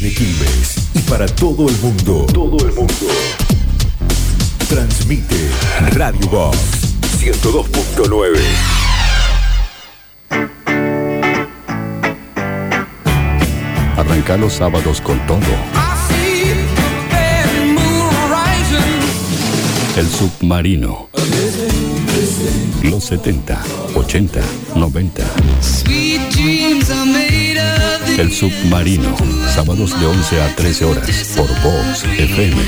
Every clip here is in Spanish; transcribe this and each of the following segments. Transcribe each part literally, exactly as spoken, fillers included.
Desde Quilmes y para todo el mundo. Todo el mundo. Transmite Radio Box ciento dos punto nueve. Arranca los sábados con todo. El Submarino. Los setenta, ochenta, noventa. El Submarino. Sábados de once a trece horas por Vox F M.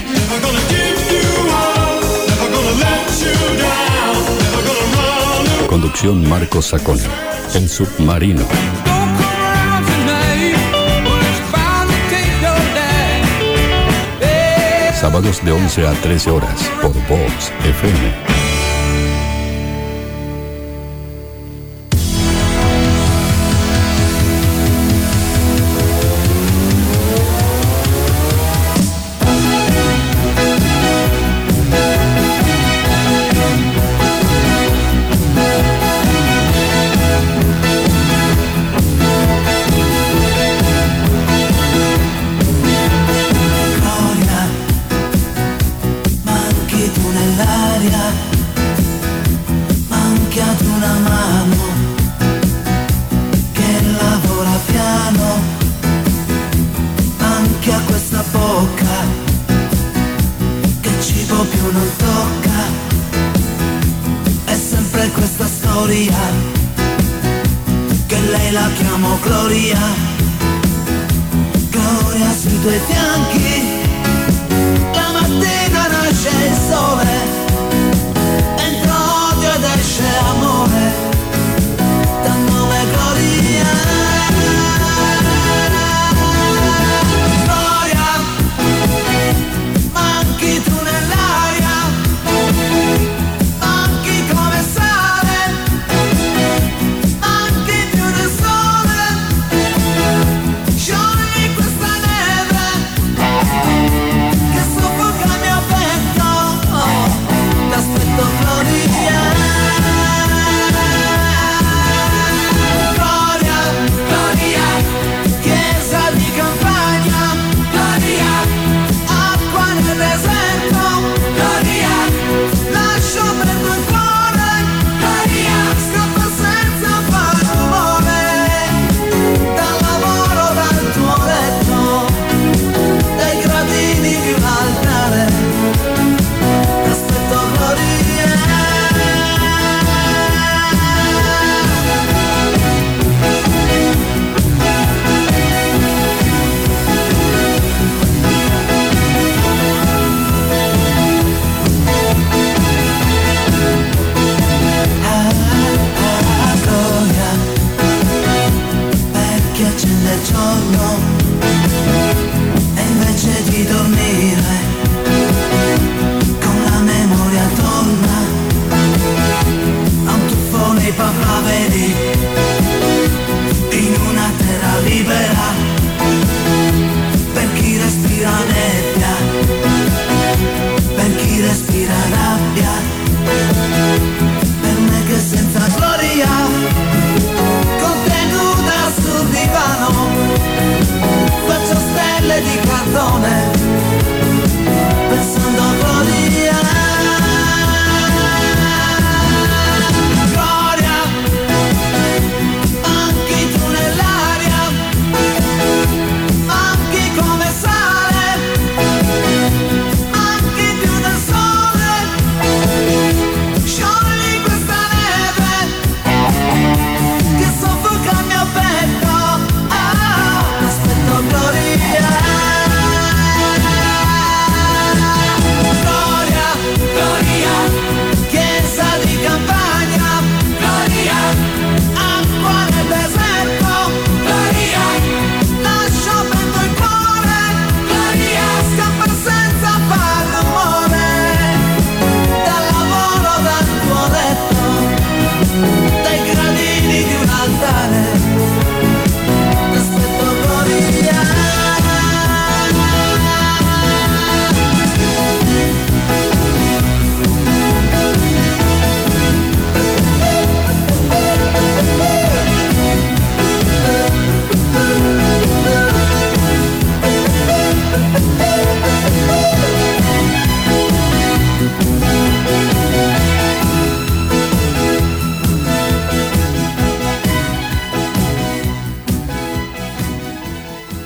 Conducción Marcos Saconi. El Submarino. Sábados de once a trece horas por Vox F M.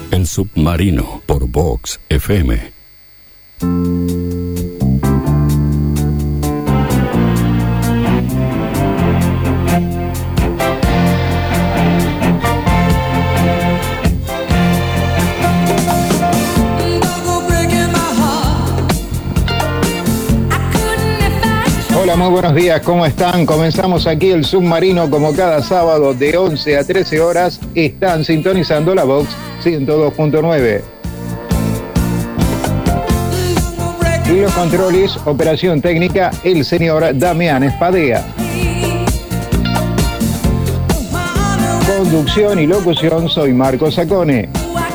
El Submarino por Vox F M. Hola, muy buenos días, ¿cómo están? Comenzamos aquí el Submarino como cada sábado de once a trece horas. Están sintonizando la Vox ciento dos punto nueve. Y los controles, operación técnica, el señor Damián Espadea. Conducción y locución, soy Marco Sacone.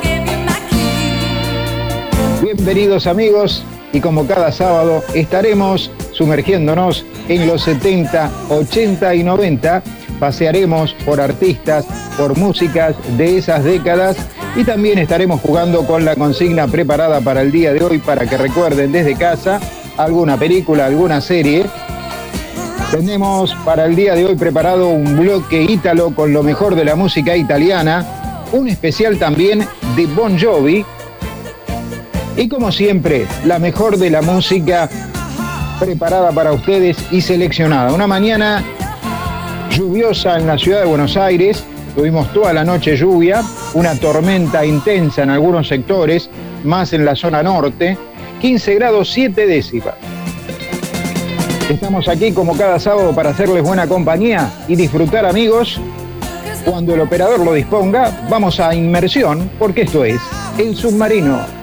Bienvenidos amigos, y como cada sábado estaremos sumergiéndonos en los setenta, ochenta y noventa, pasearemos por artistas, por músicas de esas décadas y también estaremos jugando con la consigna preparada para el día de hoy para que recuerden desde casa alguna película, alguna serie. Tenemos para el día de hoy preparado un bloque ítalo con lo mejor de la música italiana, un especial también de Bon Jovi y como siempre, la mejor de la música preparada para ustedes y seleccionada. Una mañana lluviosa en la ciudad de Buenos Aires, tuvimos toda la noche lluvia, una tormenta intensa en algunos sectores, más en la zona norte, quince grados siete décimas. Estamos aquí como cada sábado para hacerles buena compañía y disfrutar, amigos. Cuando el operador lo disponga, vamos a inmersión, porque esto es El Submarino.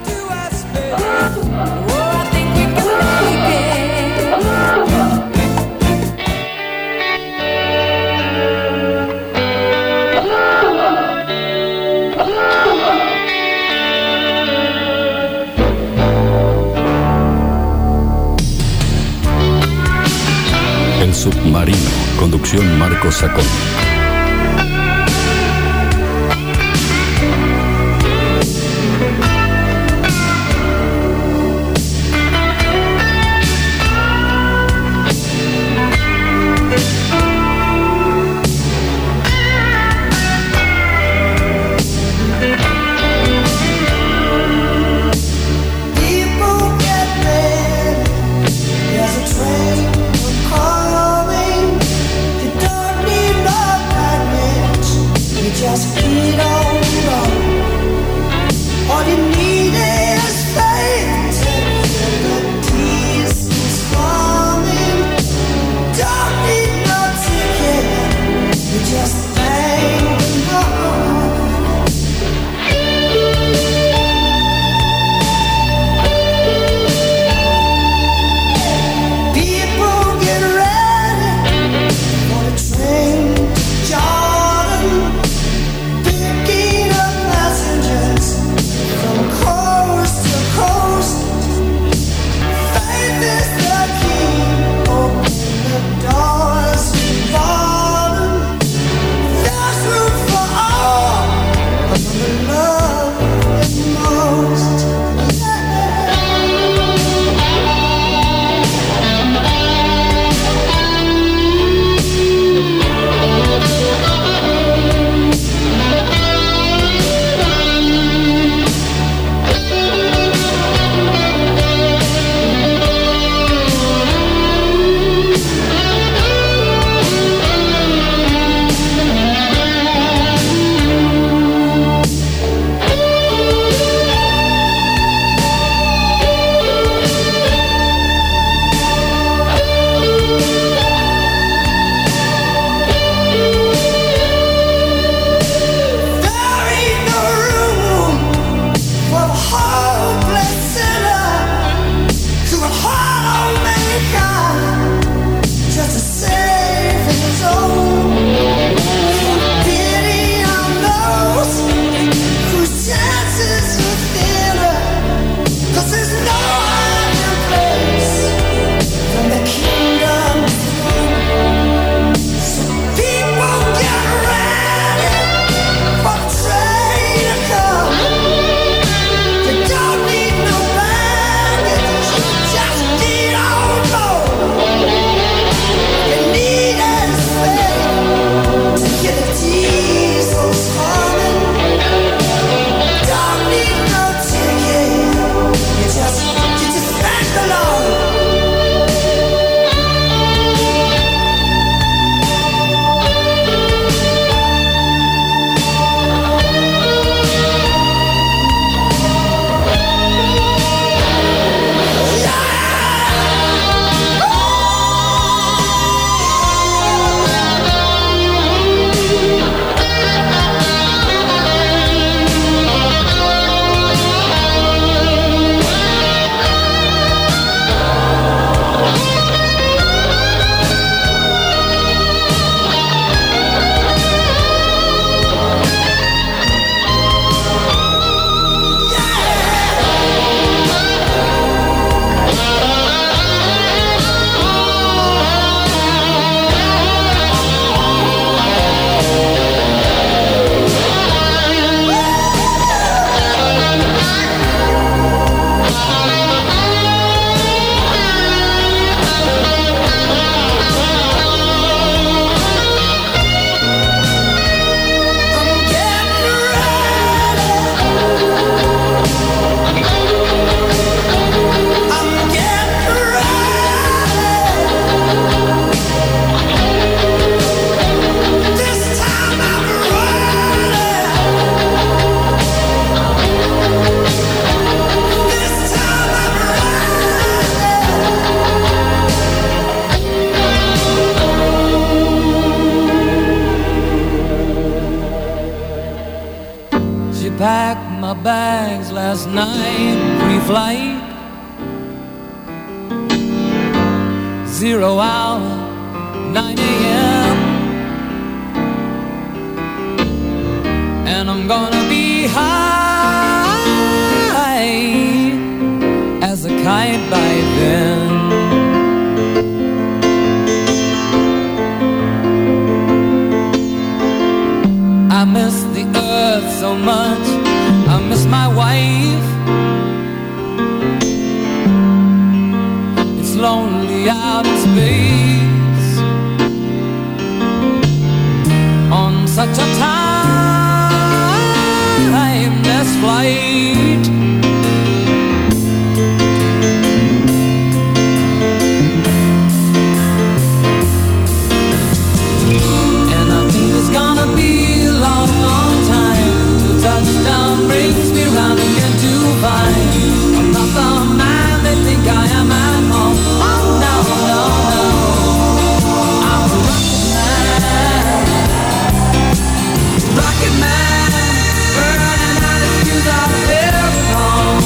El Submarino, conducción Marco Sacón. Train coming, you don't need no as last night, pre-flight, zero hour, nine a.m. And I'm gonna be high as a kite by then. I miss the earth so much, I miss my wife. It's lonely out in space on such a timeless flight. And I think it's gonna be a long, long time till touchdown brings me round again to find I'm not the man they think I am at home. Oh no, no, no, I'm a rocket man, rocket man, burning out his fuse out of every home.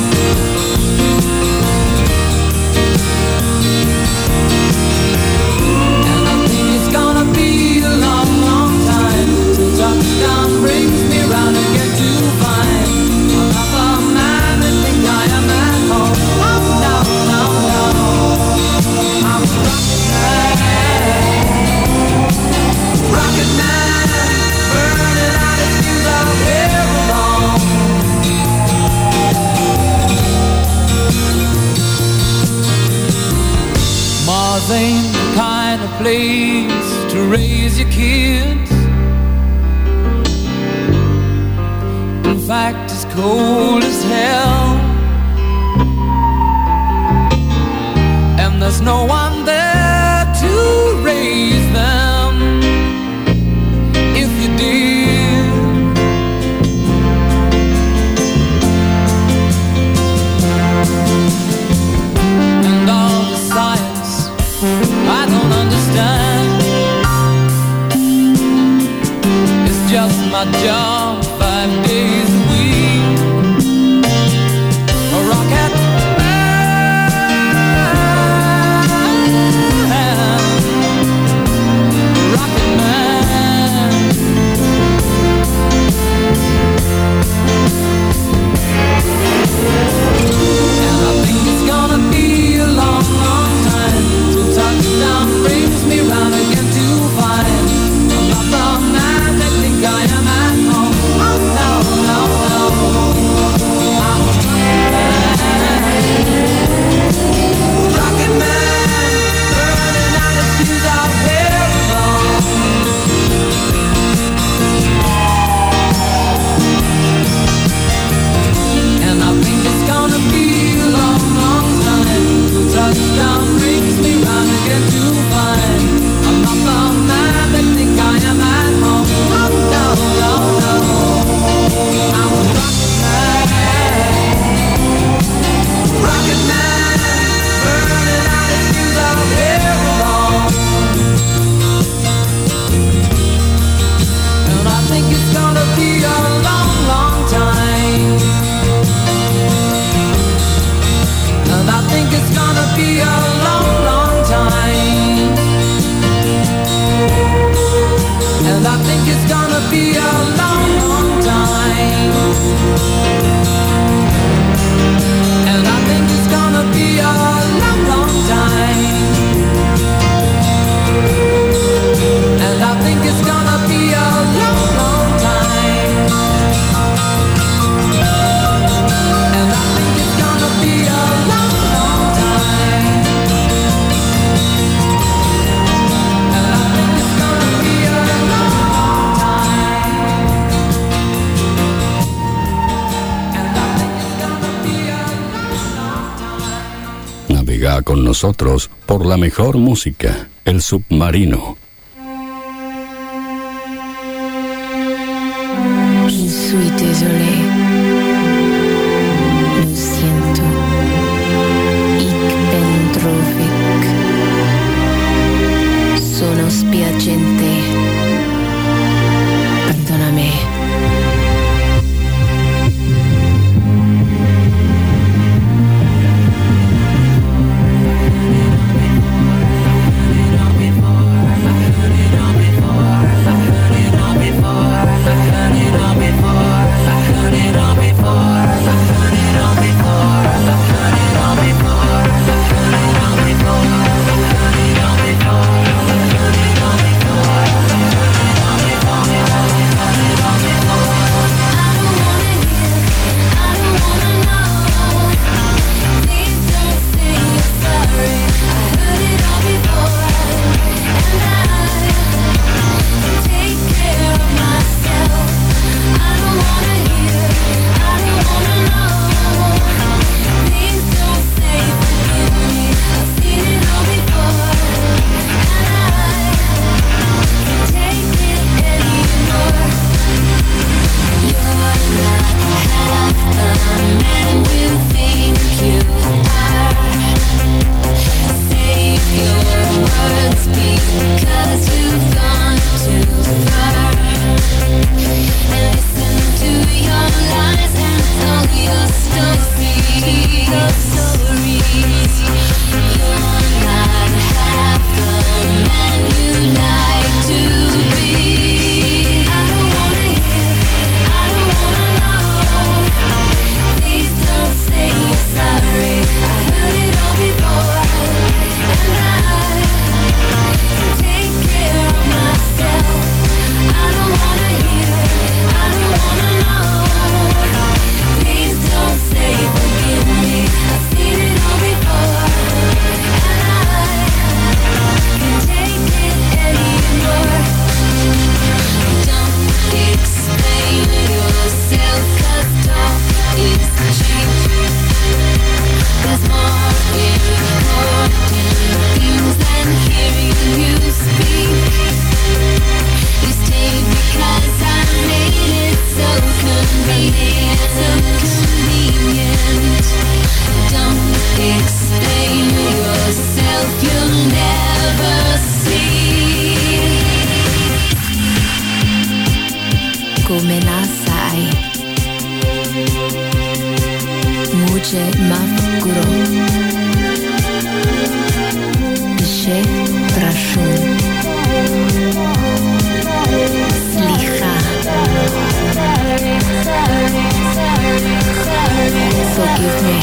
And I think it's gonna be a long, long time till touchdown brings me round again to find I'm not the man they think I am at home. Oh no, no, no, I'm a rocket man, rocket man, burning out his fuse out of every home. Mars ain't the kind of place to raise your kids. In fact, it's cold as hell, and there's no one there to raise them. If you did, and all the science I don't understand, it's just my job five days a week. A rocket man, rocket man. And I think it's gonna be a long, long time till touchdown brings me round again to find I'm not the man they think I am at home. Oh no, no, no, I'm a rocket man, rocket man, burning out his fuse out here alone. And I think it's gonna be a long, long time till touchdown brings me round again to find I'm not the man they think I am at home. Oh no, no, no, I'm a rocket man, rocket man, burning out his fuse out here alone. And I think it's gonna be a long, long time. And I think it's gonna be a long, long time. And I think it's gonna be a long, long time. And I think it's gonna be a long, long time. And I think it's gonna be a long, long time. And I think it's gonna be a long, long time. And I think it's gonna be a long, long time. And I think it's gonna be a long, long time. Navega con nosotros por la mejor música, El Submarino. Je suis désolé. Lo siento. Ich bin traurig. Sono spiacente. Perdóname. Come la sai, muže mavkuro, še prašun, slicha, forgive me.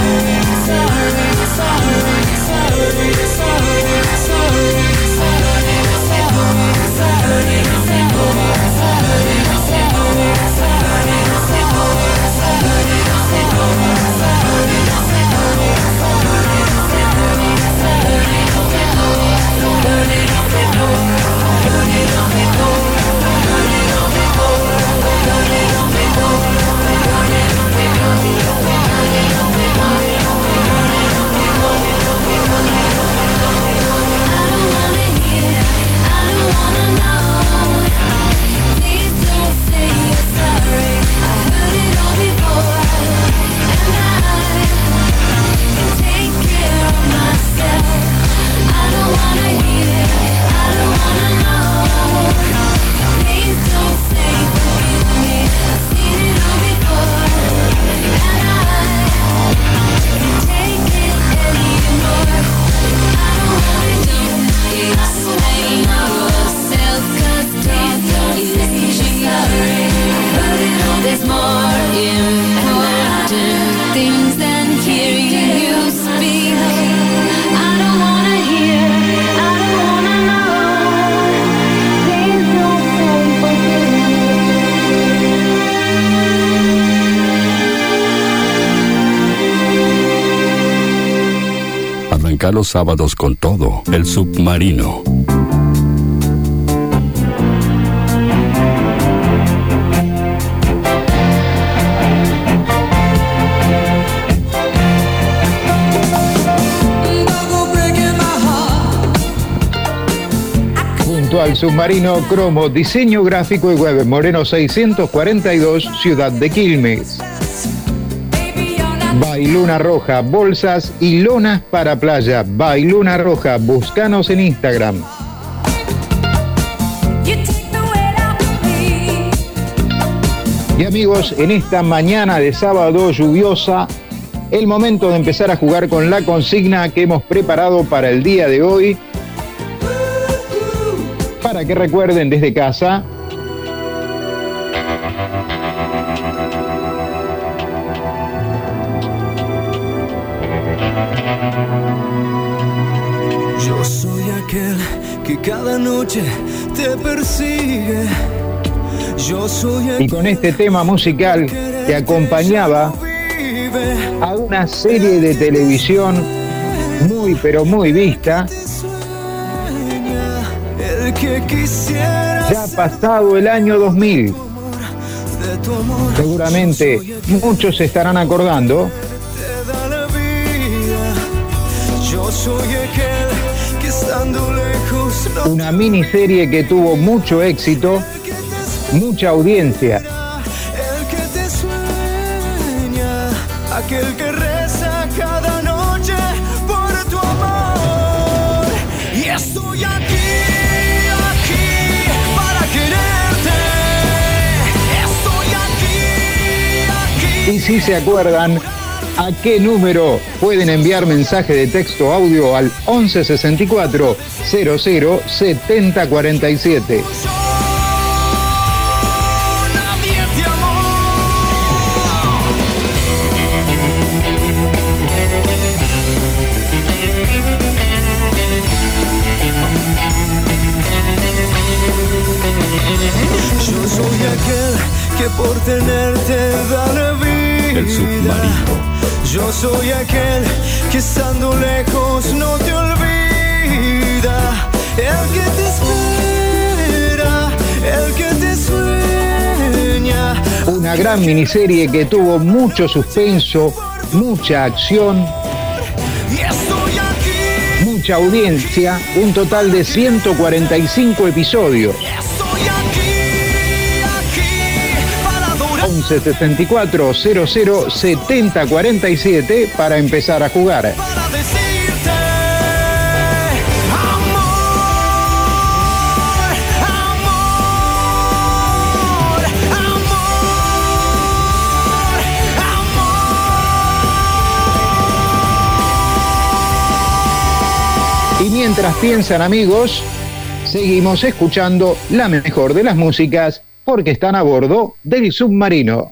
Arranca los sábados con todo, El Submarino. Junto al Submarino Cromo, diseño gráfico y web, Moreno seiscientos cuarenta y dos, Ciudad de Quilmes. Bailuna Roja, bolsas y lonas para playa. Bailuna Roja, búscanos en Instagram. Y amigos, en esta mañana de sábado lluviosa, el momento de empezar a jugar con la consigna que hemos preparado para el día de hoy. Para que recuerden desde casa. Yo soy aquel que cada noche te persigue. Yo soy aquel Y con este tema musical que acompañaba a una serie de televisión muy pero muy vista. Ya ha pasado el año dos mil. Seguramente muchos se estarán acordando. Una miniserie que tuvo mucho éxito, mucha audiencia. Aquel que reza cada noche por tu amor. Y estoy aquí, aquí para quererte. Estoy aquí, aquí. Y si se acuerdan, ¿a qué número pueden enviar mensaje de texto audio al once sesenta y cuatro cero cero setenta cuarenta y siete? Por tenerte da la vida. El Submarino. Yo soy aquel que estando lejos no te olvida. El que te espera, el que te sueña. Una gran miniserie que tuvo mucho suspenso, mucha acción, mucha audiencia, un total de ciento cuarenta y cinco episodios. once sesenta y cuatro cero cero setenta cuarenta y siete para empezar a jugar. Y mientras piensan, amigos, seguimos escuchando la mejor de las músicas porque están a bordo del submarino.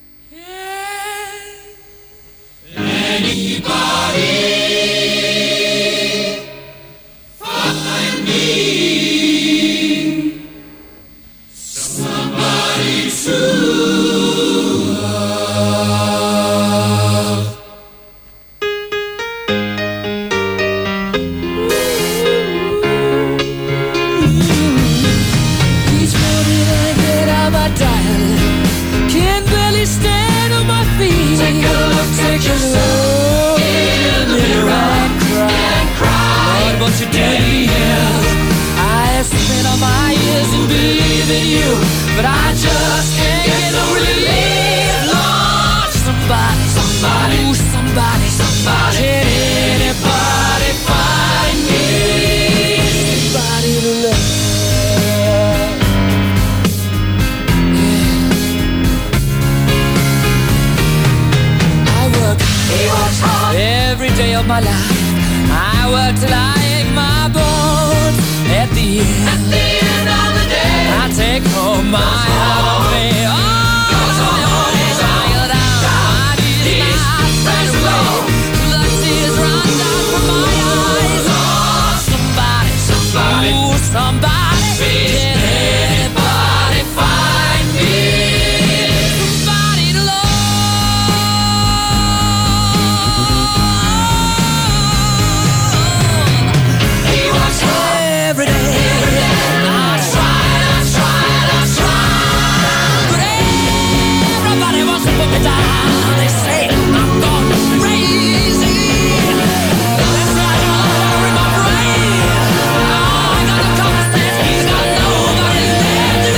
But I just can't get no relief. Lord, somebody, somebody, ooh, somebody, somebody, can anybody find me? Somebody to love. Yeah. I work, he works hard every day of my life. I work till I ache my bones. At the end, at the end of the day, I take home my holiday. Oh, cause I'm always tired out. My knees fade away. The tears run down from my eyes. Oh, somebody, somebody, ooh, somebody, can anybody find me? Somebody to love. He works every day. They say I'm gone crazy. That's right, all in my brain. Oh, I got a constant. He's got nobody there to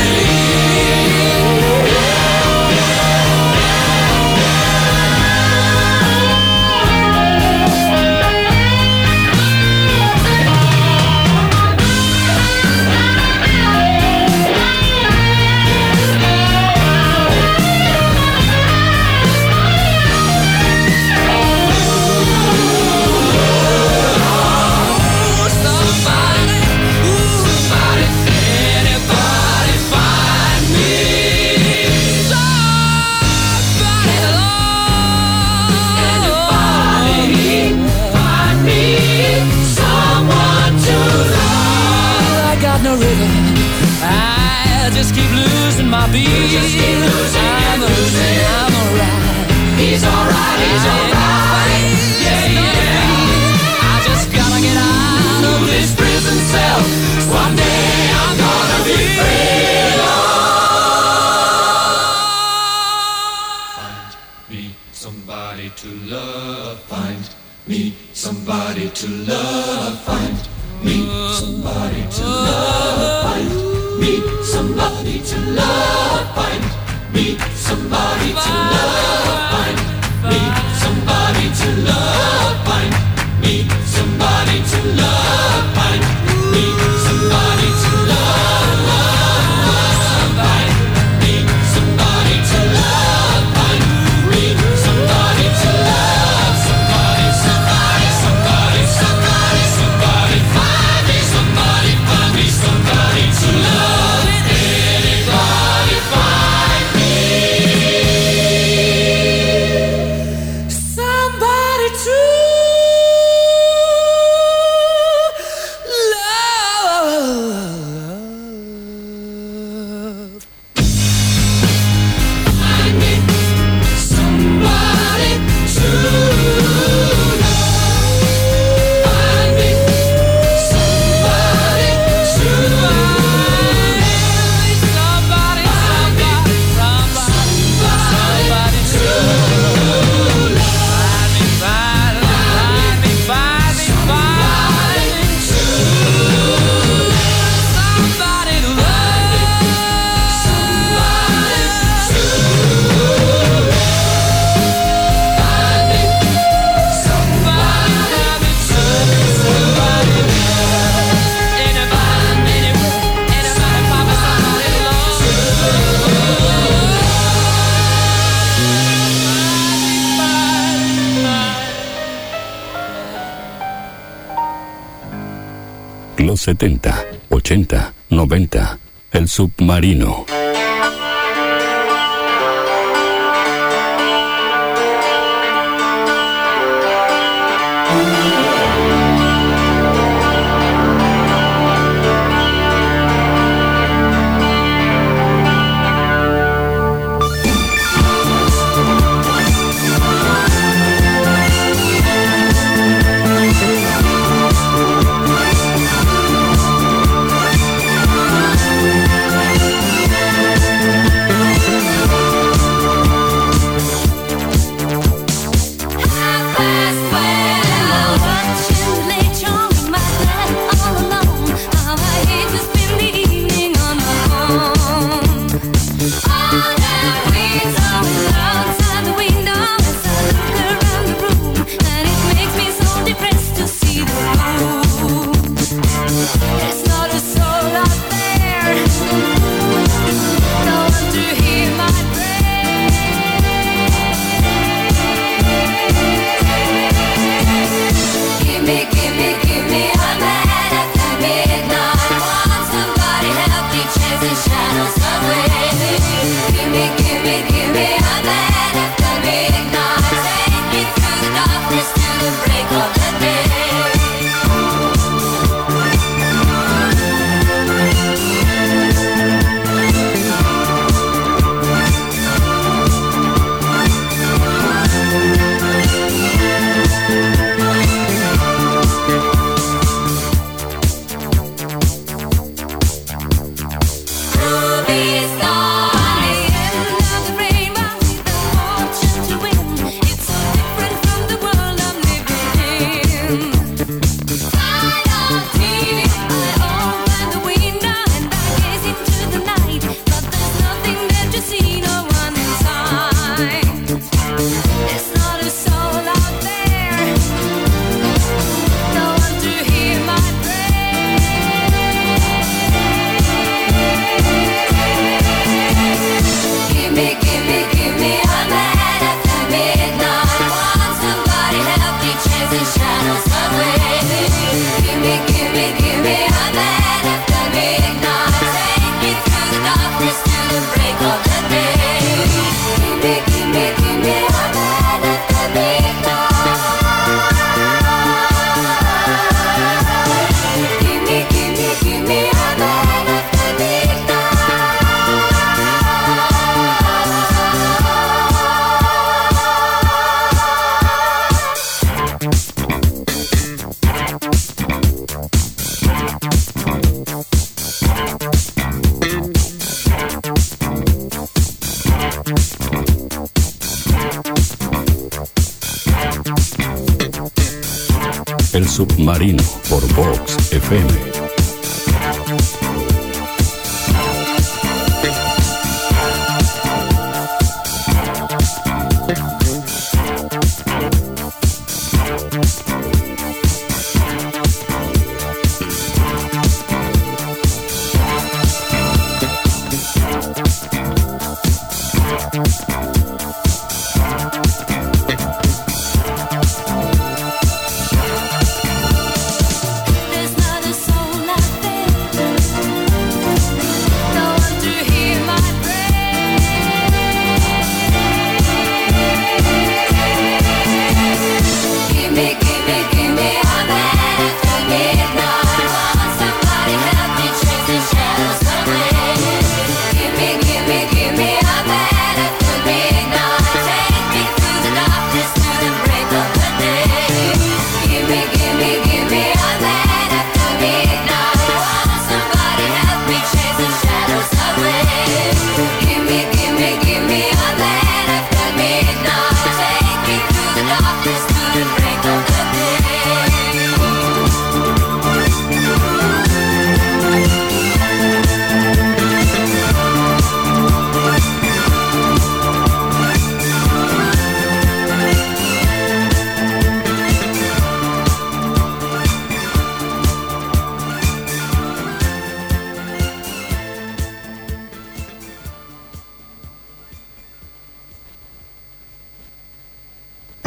I just keep losing my beat. Just keep losing, I'm losing, I'm alright. He's alright, he's alright. Yeah, yeah. I just gotta get out of this prison cell. One day I'm gonna be free. Find me somebody to love. Find me somebody to love. Find me somebody to love. Find me somebody to love. Find me somebody to love. Find me somebody to love. Find me somebody to love. Find me somebody to love. Find me somebody to love. Find me somebody to love. Somebody, somebody, somebody, somebody, somebody. Find me somebody, find me somebody to love. Anybody find me? los setenta, ochenta, noventa. El Submarino. El Submarino por Vox F M.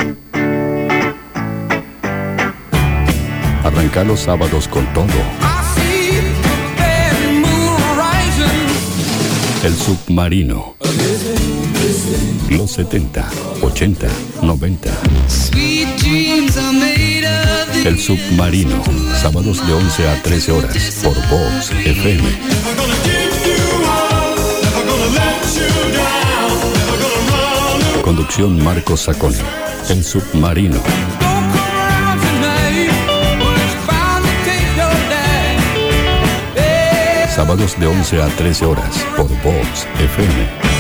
Arranca los sábados con todo. El Submarino. Los setenta, ochenta, noventa. El Submarino. Sábados de once a trece horas por Vox F M. Conducción Marcos Saconi. El Submarino. Sábados de once a trece horas por Vox F M.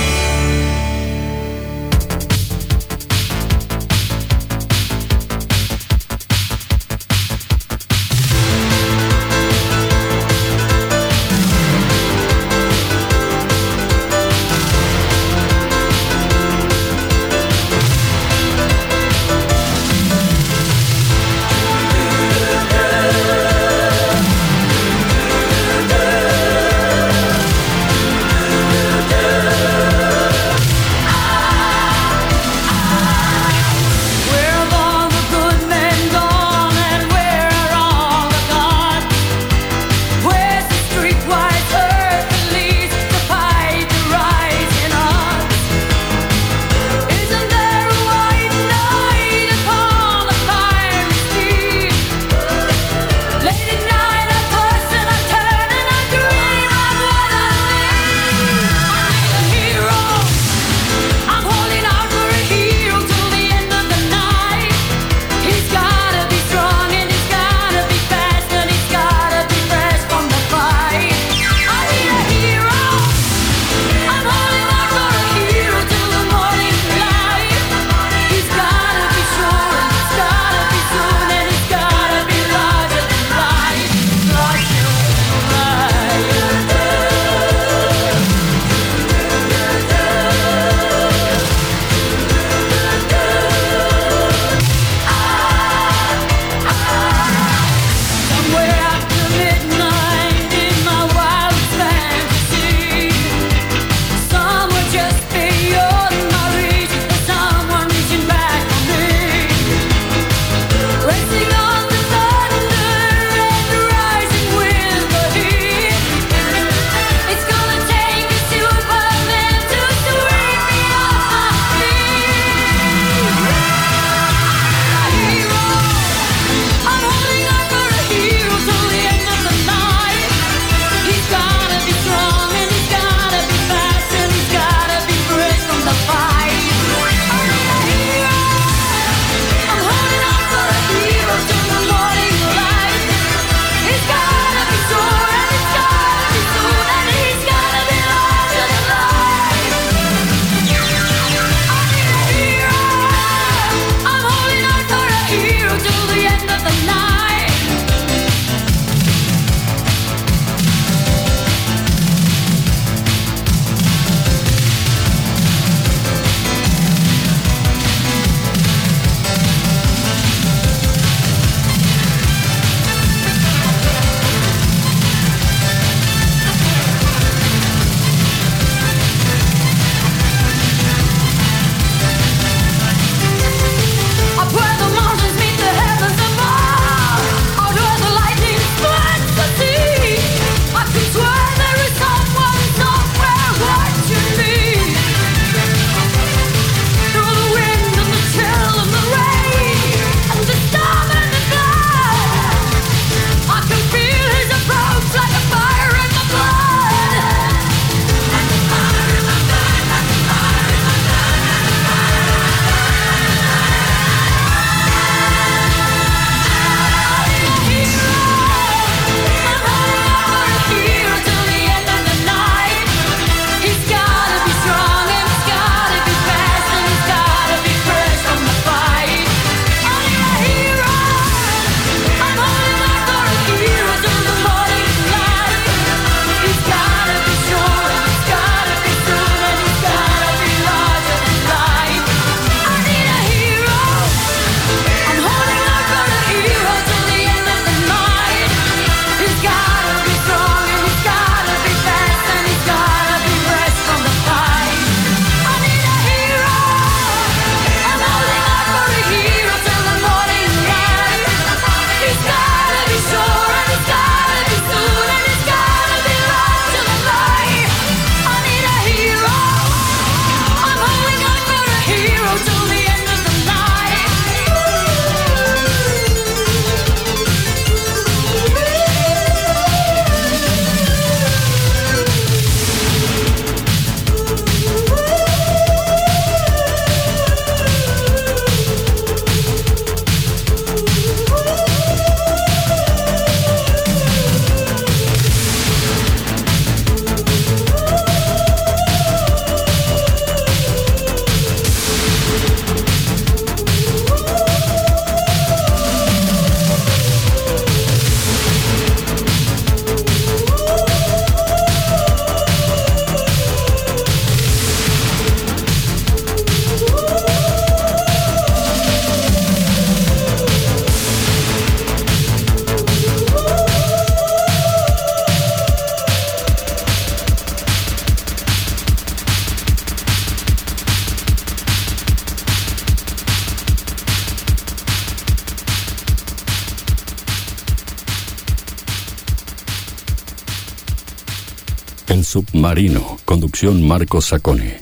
El Submarino, conducción Marcos Sacone.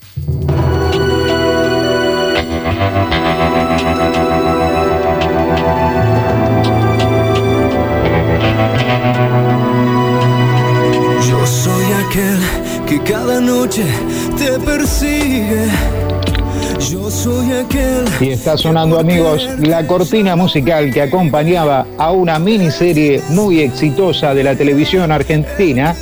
Yo soy aquel que cada noche te persigue. Yo soy aquel. Y está sonando, amigos, la cortina musical que acompañaba a una miniserie muy exitosa de la televisión argentina.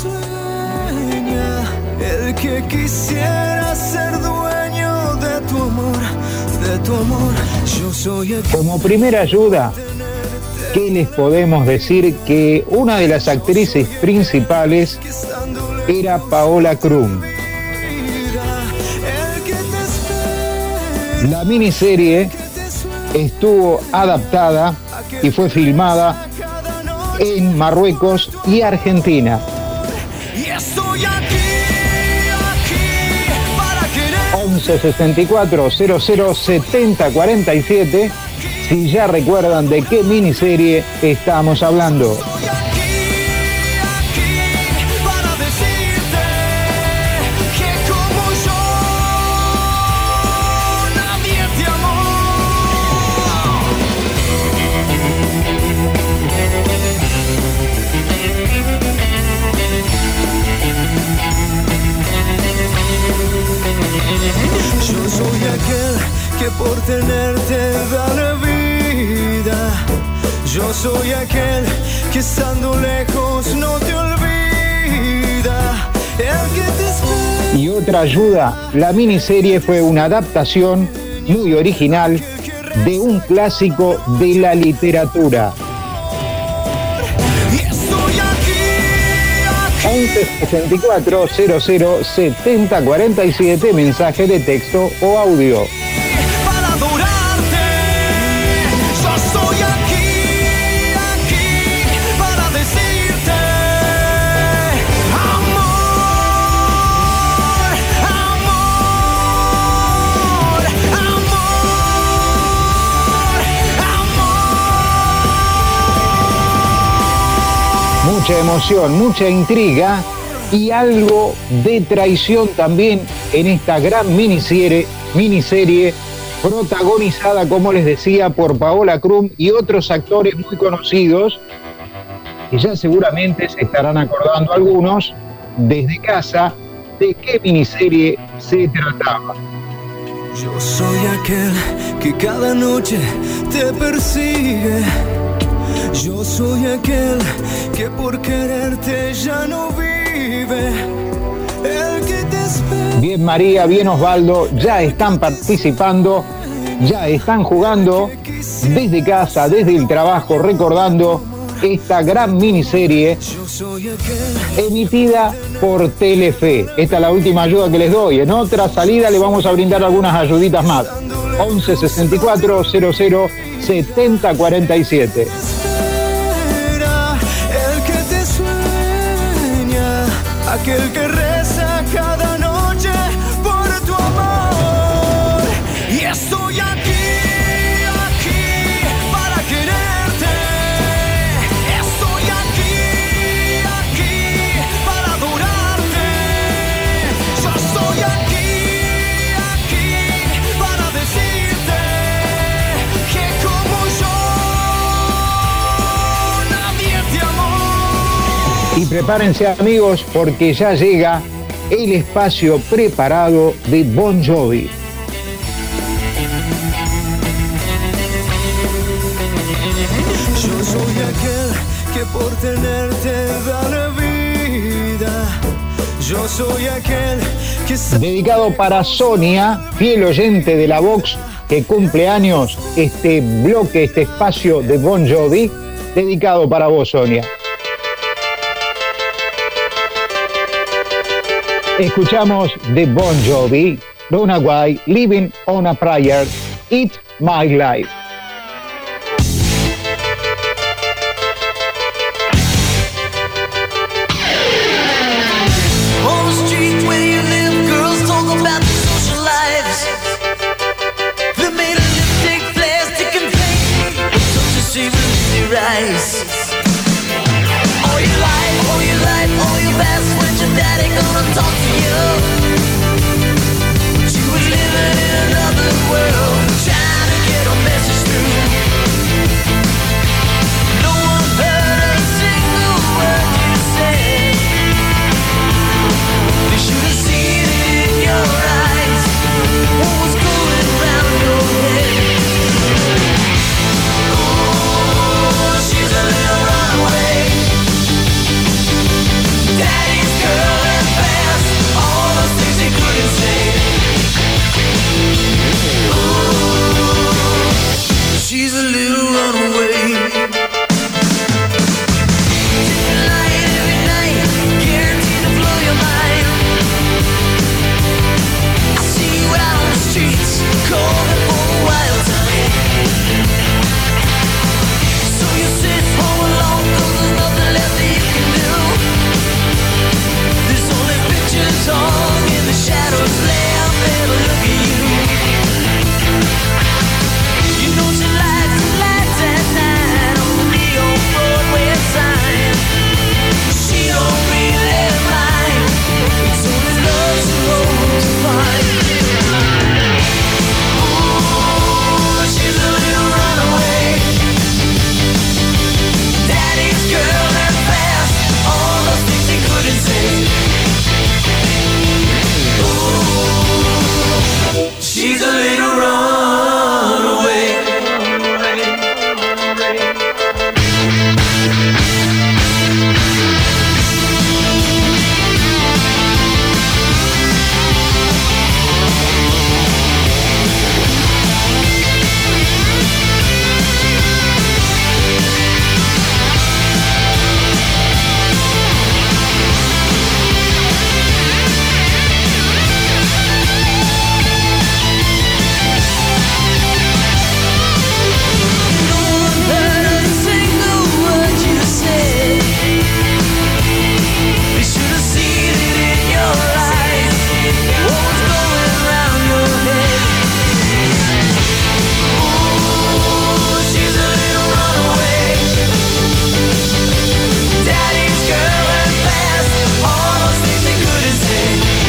El que quisiera ser dueño de tu amor, de tu amor. Yo soy aquel. Como primera ayuda, ¿qué les podemos decir? Que una de las actrices principales era Paola Krum. La miniserie estuvo adaptada y fue filmada en Marruecos y Argentina. once sesenta y cuatro cero cero setenta cuarenta y siete, si ya recuerdan de qué miniserie estamos hablando. Yo soy aquel que por tenerte da la vida. Yo soy aquel que estando lejos no te olvida. El que te espera. Y otra ayuda, la miniserie fue una adaptación muy original de un clásico de la literatura. once sesenta y cuatro cero cero setenta cuarenta y siete, mensaje de texto o audio. Para adorarte, yo estoy aquí, aquí, para decirte amor, amor, amor, amor. Mucha emoción, mucha intriga y algo de traición también en esta gran miniserie, miniserie protagonizada, como les decía, por Paola Krum y otros actores muy conocidos, que ya seguramente se estarán acordando algunos desde casa de qué miniserie se trataba. Yo soy aquel que cada noche te persigue. Yo soy aquel que por quererte ya no vive. El que te espera. Bien María, bien Osvaldo, ya están participando, ya están jugando desde casa, desde el trabajo, recordando esta gran miniserie emitida por Telefe. Esta es la última ayuda que les doy. En otra salida le vamos a brindar algunas ayuditas más. once sesenta y cuatro cero cero setenta cuarenta y siete. Aquel que reza cada noche por tu amor. Y estoy aquí, aquí para quererte. Estoy aquí, aquí para adorarte. Yo estoy aquí, aquí para decirte que como yo nadie te amó. Y prepárense, amigos, porque ya llega el espacio preparado de Bon Jovi. Yo soy aquel que por tenerte da la vida. Yo soy aquel que... Dedicado para Sonia, fiel oyente de la Vox, que cumple años, este bloque, este espacio de Bon Jovi, dedicado para vos, Sonia. Escuchamos de Bon Jovi, Runaway, Living on a Prayer, It's My Life. On the street where you live, girls talk about the social lives. They made a lipstick, plastic and paint, but such a shame in their eyes. All your life, all your life, all your past friends. daddy gonna talk to you. She was living in another world, trying to get a message through. No one heard a single word you said. They should have seen it in your eyes, what was going around your head. Oh, she's a little runaway, daddy's girl and fast, all those things he couldn't say. Oh, she's a little runaway. Different light every night, guaranteed to blow your mind. I see you out on the streets, calling for a wild time. So you sit home alone, 'cause there's nothing left that you can do. There's only pictures hung in the shadows, lamp never look at you. You know she lights the lights at night on the neon Broadway sign. She don't really mind, it's only love she hopes to find. Oh, she's a little runaway, daddy's girl and fast, all those things he couldn't say. Oh, she's a little runaway. No one heard a single word you said. They should have seen it in your eyes, what was going around your head. Oh, she's a little runaway, daddy's girl and fast, all those things they couldn't say.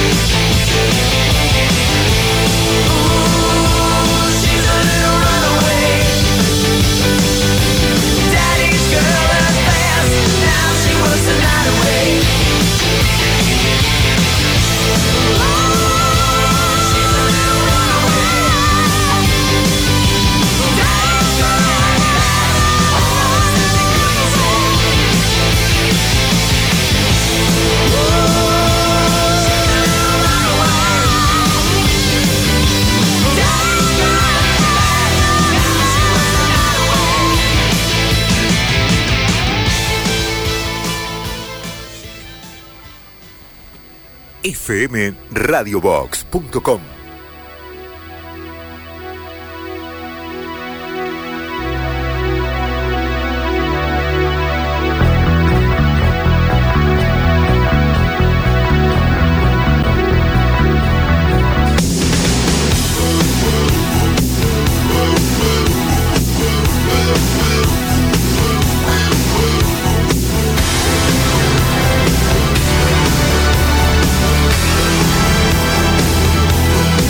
Oh, she's a little runaway, daddy's girl and fast, now she works the night away. f m radio box punto com. Oh,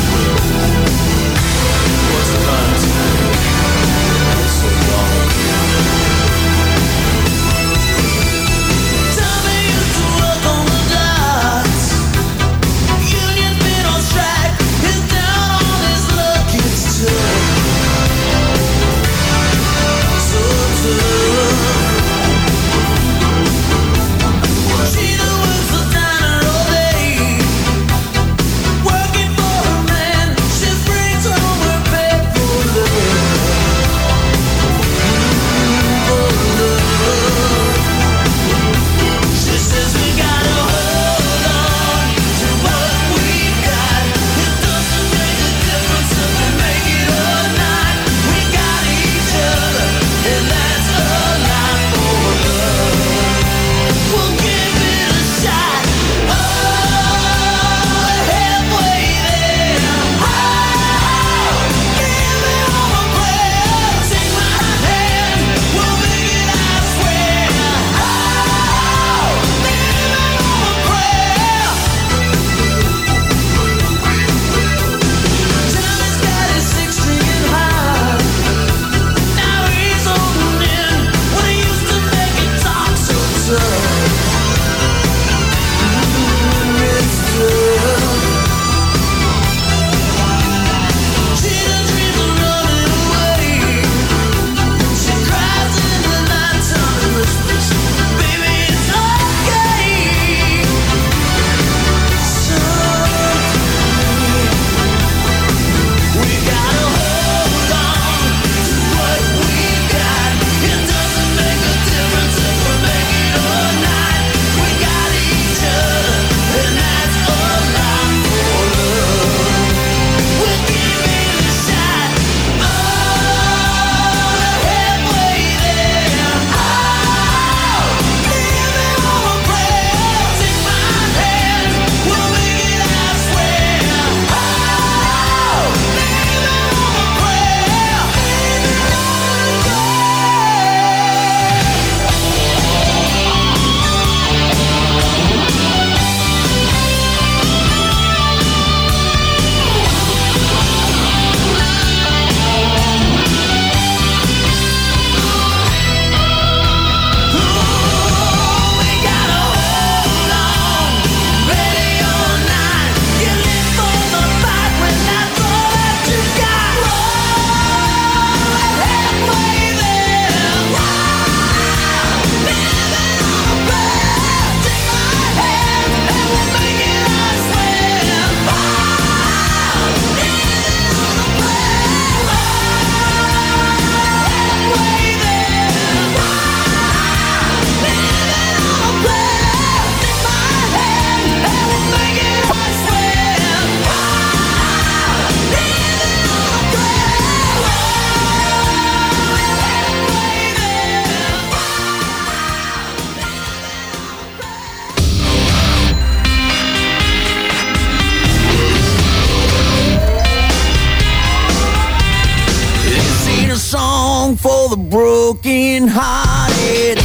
song for the broken hearted.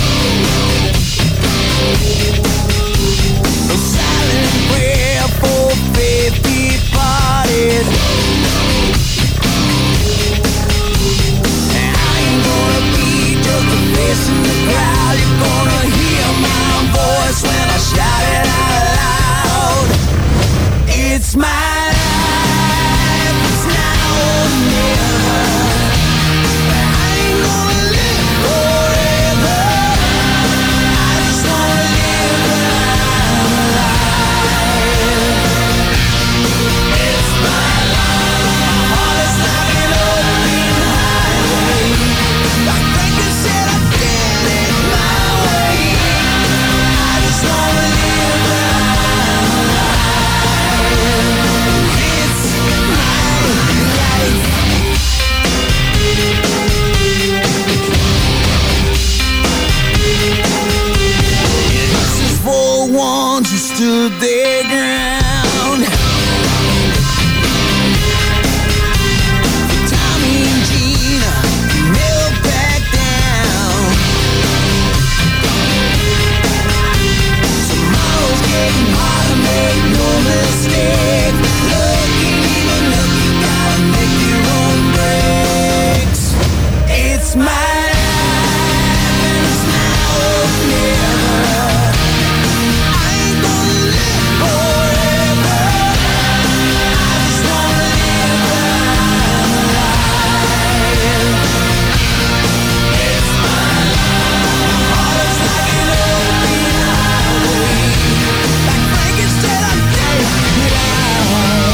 A silent prayer for faith departed. And I ain't gonna be just a face in the crowd. You're gonna hear my voice when I shout it out loud. It's my life, it's now or never. I ain't gonna live forever. I just wanna live when I'm alive. It's my life, my heart is like an open highway. Like Franklin said, I did it my way. I just wanna live when I'm alive. It's my life. This is for ones who stood their ground. For Tommy and Gina, who never back down. Tomorrow's getting harder, make no mistake. Lucky, even lucky, gotta make your own breaks. It's my life, and it's now or never. I ain't gonna live forever. I just wanna live when I'm alive. It's my life, my heart is like an open highway. Like Franklin said, I did it out.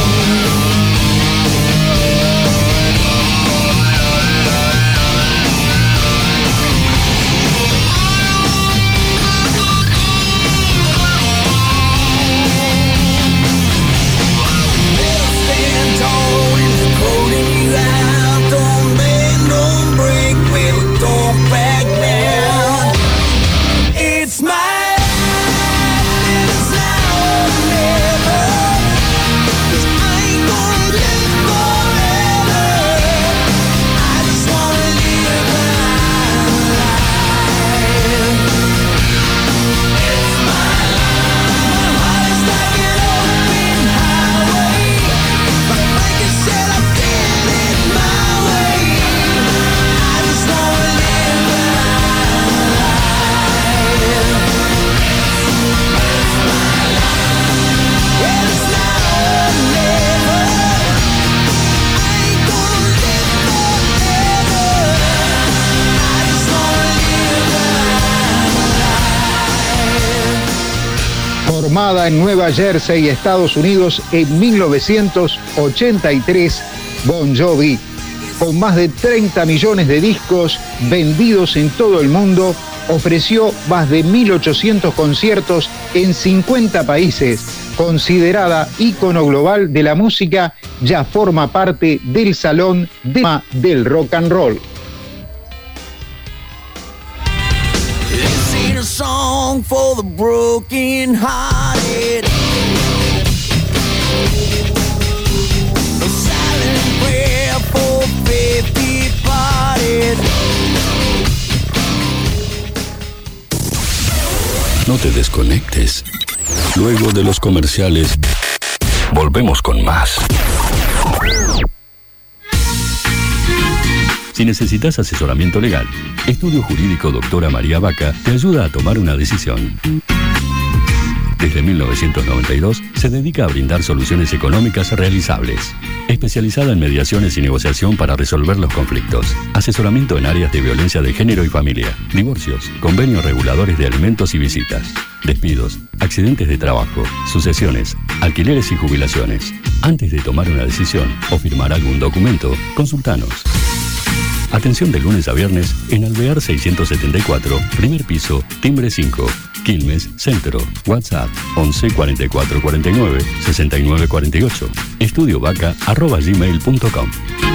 They'll stand tall when they're holding you out. Don't bend, don't break, well, don't back down. It's my life, and it's now or never. 'Cause I ain't gonna live forever. I just wanna live when I'm alive. It's my life, my heart is like an open highway. Like Franklin said, I did it my way. I just wanna live when I'm alive. It's my life, and it's now or never. I ain't gonna live forever. I just wanna live when I'm alive. Formada en Nueva Jersey, Estados Unidos, en mil novecientos ochenta y tres, Bon Jovi, con más de treinta millones de discos vendidos en todo el mundo, ofreció más de mil ochocientos conciertos en cincuenta países. Considerada ícono global de la música, ya forma parte del Salón de la Fama del Rock and Roll. This ain't a song for the broken hearted. A silent prayer for faith departed. No te desconectes. Luego de los comerciales, volvemos con más. Si necesitas asesoramiento legal, Estudio Jurídico Doctora María Vaca te ayuda a tomar una decisión. Desde mil novecientos noventa y dos se dedica a brindar soluciones económicas realizables. Especializada en mediaciones y negociación para resolver los conflictos. Asesoramiento en áreas de violencia de género y familia, divorcios, convenios reguladores de alimentos y visitas, despidos, accidentes de trabajo, sucesiones, alquileres y jubilaciones. Antes de tomar una decisión o firmar algún documento, consultanos. Atención de lunes a viernes en Alvear seiscientos setenta y cuatro, primer piso, timbre cinco, Quilmes, Centro. WhatsApp once cuarenta y cuatro cuarenta y nueve sesenta y nueve cuarenta y ocho. Estudiovaca arroba gmail punto com.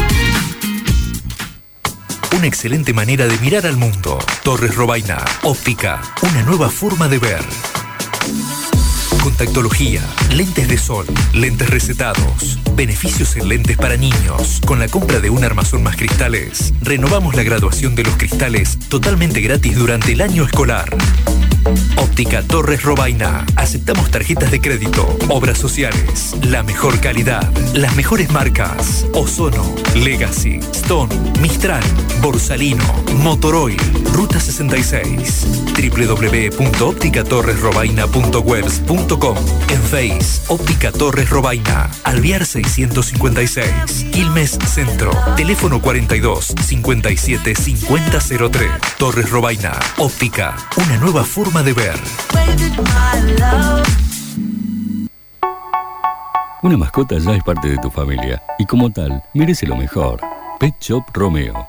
Una excelente manera de mirar al mundo. Torres Robaina, óptica, una nueva forma de ver. Contactología, lentes de sol, lentes recetados, beneficios en lentes para niños. Con la compra de un armazón más cristales, renovamos la graduación de los cristales totalmente gratis durante el año escolar. Óptica Torres Robaina. Aceptamos tarjetas de crédito, obras sociales, la mejor calidad, las mejores marcas: Ozono, Legacy, Stone, Mistral, Borsalino, Motoroil, Ruta sesenta y seis, doble u doble u doble u punto óptica torres robaina punto webs punto com. En Face, Óptica Torres Robaina, Alvear seiscientos cincuenta y seis, Quilmes Centro, teléfono cuarenta y dos, cincuenta y siete, cincuenta cero tres. Torres Robaina, óptica, una nueva forma de ver. Una mascota ya es parte de tu familia y como tal merece lo mejor. Pet Shop Romeo.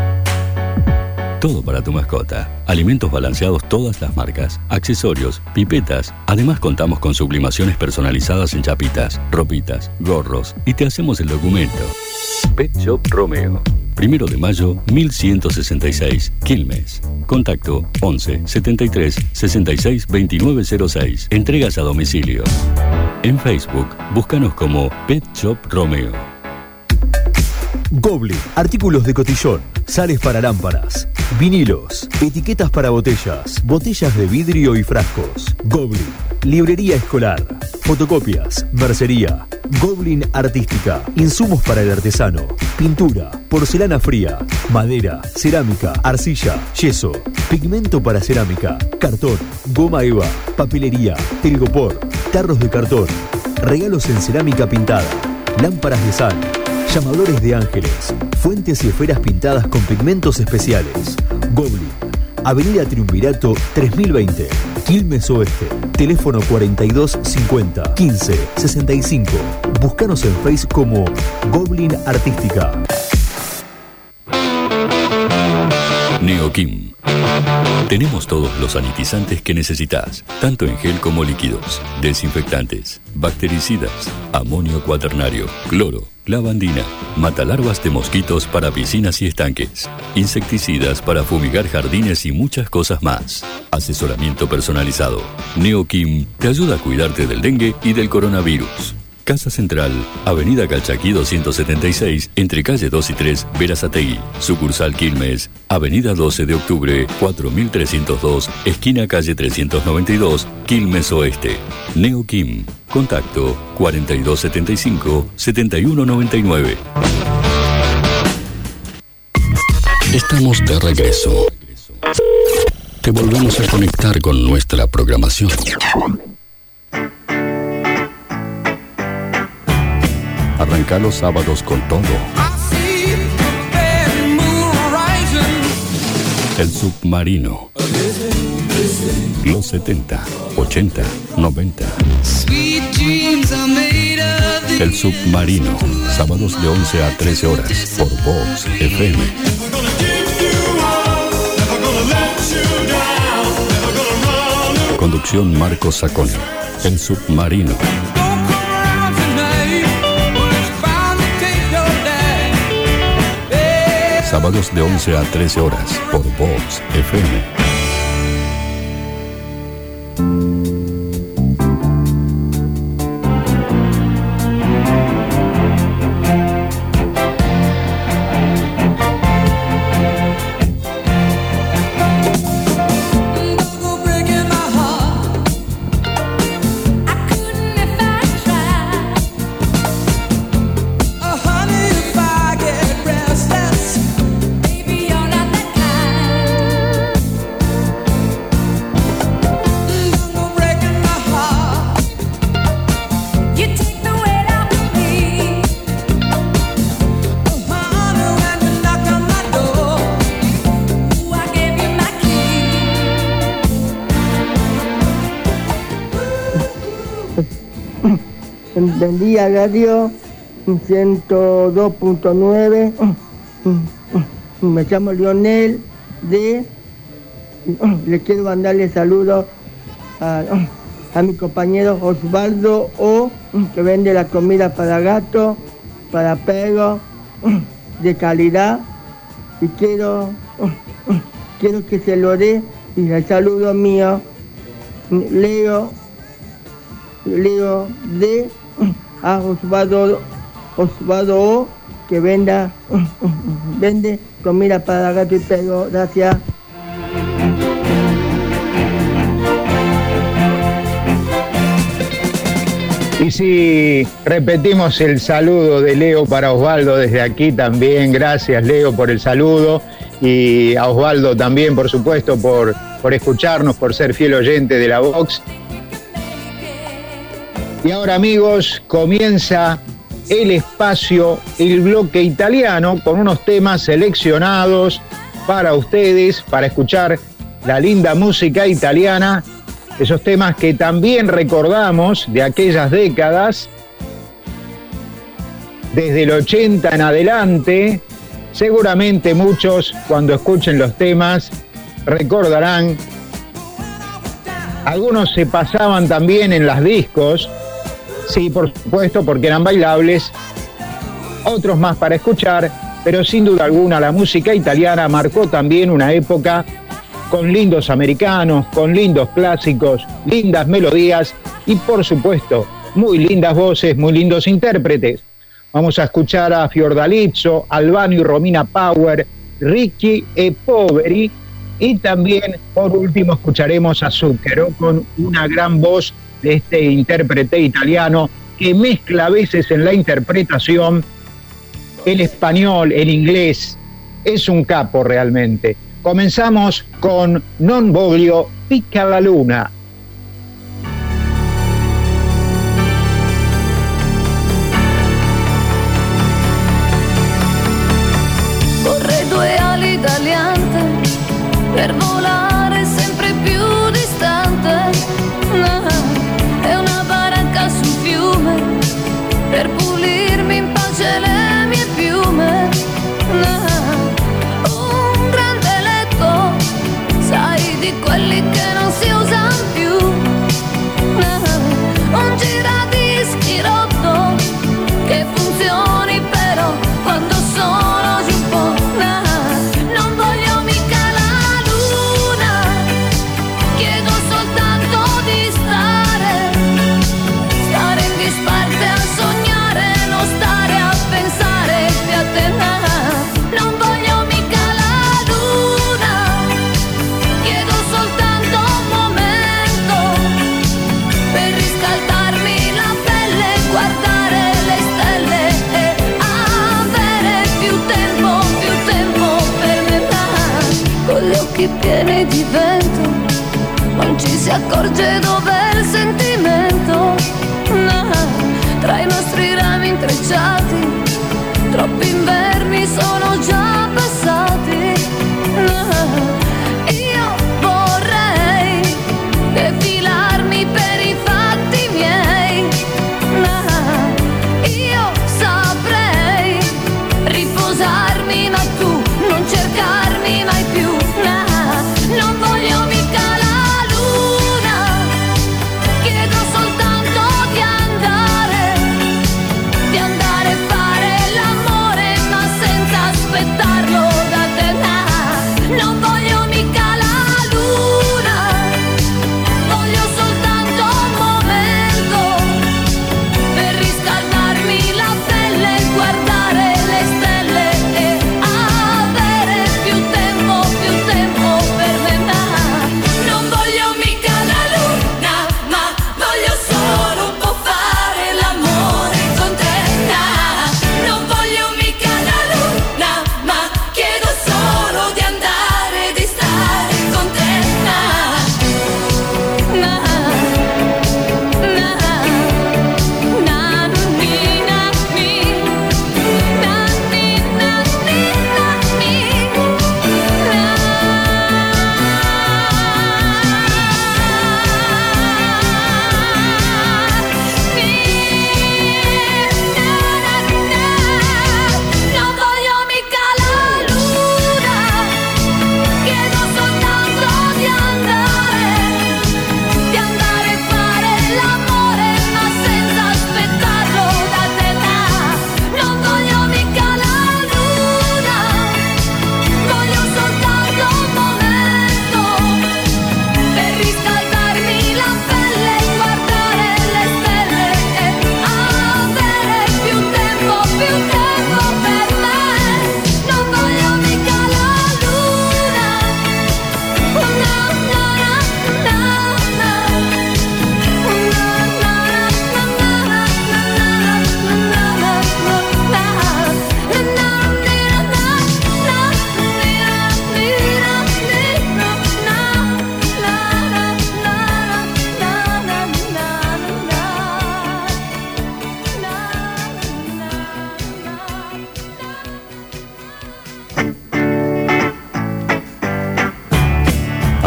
Todo para tu mascota. Alimentos balanceados todas las marcas, accesorios, pipetas. Además contamos con sublimaciones personalizadas en chapitas, ropitas, gorros y te hacemos el documento. Pet Shop Romeo. Primero de mayo, mil ciento sesenta y seis, Quilmes. Contacto once, setenta y tres, sesenta y seis, veintinueve cero seis. Entregas a domicilio. En Facebook, búscanos como Pet Shop Romeo. Goblin, artículos de cotillón, sales para lámparas, vinilos, etiquetas para botellas, botellas de vidrio y frascos. Goblin, librería escolar, fotocopias, mercería. Goblin Artística, insumos para el artesano, pintura, porcelana fría, madera, cerámica, arcilla, yeso, pigmento para cerámica, cartón, goma eva, papelería, telgopor, tarros de cartón, regalos en cerámica pintada, lámparas de sal, llamadores de ángeles, fuentes y esferas pintadas con pigmentos especiales. Goblin, Avenida Triunvirato tres mil veinte, Quilmes Oeste. Teléfono cuarenta y dos, cincuenta, quince, sesenta y cinco. Búscanos en Facebook como Goblin Artística. Neokim. Tenemos todos los sanitizantes que necesitas, tanto en gel como líquidos, desinfectantes, bactericidas, amonio cuaternario, cloro, lavandina, matalarvas de mosquitos para piscinas y estanques, insecticidas para fumigar jardines y muchas cosas más. Asesoramiento personalizado. Neokim te ayuda a cuidarte del dengue y del coronavirus. Casa Central, Avenida Calchaquí doscientos setenta y seis, entre calle dos y tres, Berazategui. Sucursal Quilmes, Avenida doce de octubre, cuatro mil trescientos dos, esquina calle trescientos noventa y dos, Quilmes Oeste. Neokim. Contacto cuarenta y dos setenta y cinco, setenta y uno noventa y nueve. Estamos de regreso. Te volvemos a conectar con nuestra programación. Arranca los sábados con todo. El Submarino. Los setenta, ochenta, noventa. El Submarino. Sábados de once a trece horas por Vox F M. Conducción Marcos Saconi. El Submarino. Sábados de once a trece horas por Vox F M. Vendía radio ciento dos punto nueve. Me llamo Lionel de. Le quiero mandarle saludos a, a mi compañero Osvaldo O, que vende la comida para gato, para perros, de calidad. Y quiero, quiero que se lo dé. Y el saludo mío, Leo Leo de a Osvaldo, Osvaldo O, que venda, vende comida para gato y perro. Gracias. Y si repetimos el saludo de Leo para Osvaldo desde aquí también, gracias Leo por el saludo, y a Osvaldo también, por supuesto, por, por escucharnos, por ser fiel oyente de la Vox. Y ahora, amigos, comienza el espacio, el bloque italiano, con unos temas seleccionados para ustedes, para escuchar la linda música italiana. Esos temas que también recordamos de aquellas décadas, desde el ochenta en adelante. Seguramente muchos, cuando escuchen los temas, recordarán. Algunos se pasaban también en las discos, sí, por supuesto, porque eran bailables. Otros más para escuchar, pero sin duda alguna la música italiana marcó también una época con lindos americanos, con lindos clásicos, lindas melodías y, por supuesto, muy lindas voces, muy lindos intérpretes. Vamos a escuchar a Fiordaliso, Albano y Romina Power, Ricci e Poveri, y también, por último, escucharemos a Zucchero con una gran voz de este intérprete italiano que mezcla a veces en la interpretación el español, el inglés. Es un capo realmente. Comenzamos con Non voglio picca la luna. Vorrei due ali tagliante per volare sempre più distante. E una baracca sul fiume per pulirmi in pace le mie piume. Di quelli che non si usano più, un giradischi rotto che funzioni però quando sono giù un po'. Non voglio mica la luna, chiedo soltanto di stare, stare in disparte a sognare, non stare a pensare più a te. Non voglio mica la luna, chiedo soltanto un momento per riscaldarmi la pelle, guardare le stelle e avere più tempo, più tempo per me. Con gli occhi pieni di vento non ci si accorge dov'è il sentimento. Tra i nostri rami intrecciati troppi inverni sono già passati. Defilarmi per i fatti miei, io saprei riposarmi, ma tu non cercarmi mai più. Non voglio mica la luna, chiedo soltanto di andare, di andare a fare l'amore, ma senza aspettarlo da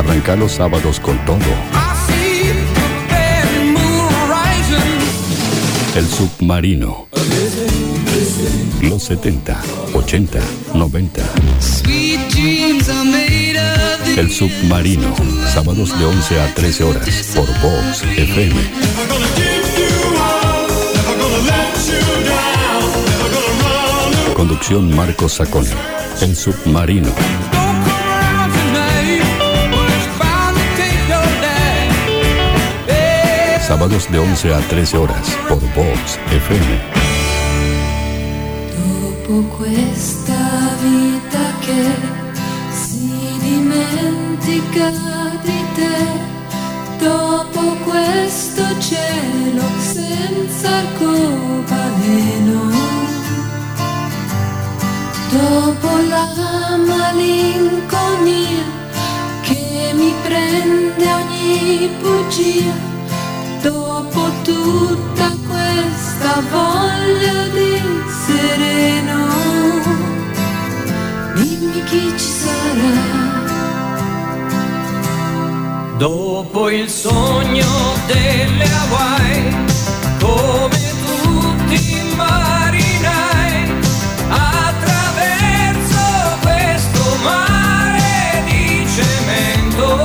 Arranca los sábados con todo. El Submarino. Los setenta, ochenta, noventa. El Submarino. Sábados de once a trece horas por Vox F M. Conducción Marcos Sacón. El Submarino. Sábados de once a trece horas por Vox F M. Dopo questa vita che si dimentica di te, dopo questo cielo senza arcobaleno, dopo la malinconia che mi prende ogni bugia, dopo tutta questa voglia di sereno, dimmi chi ci sarà. Dopo il sogno delle Hawaii, come tutti i marinai, attraverso questo mare di cemento,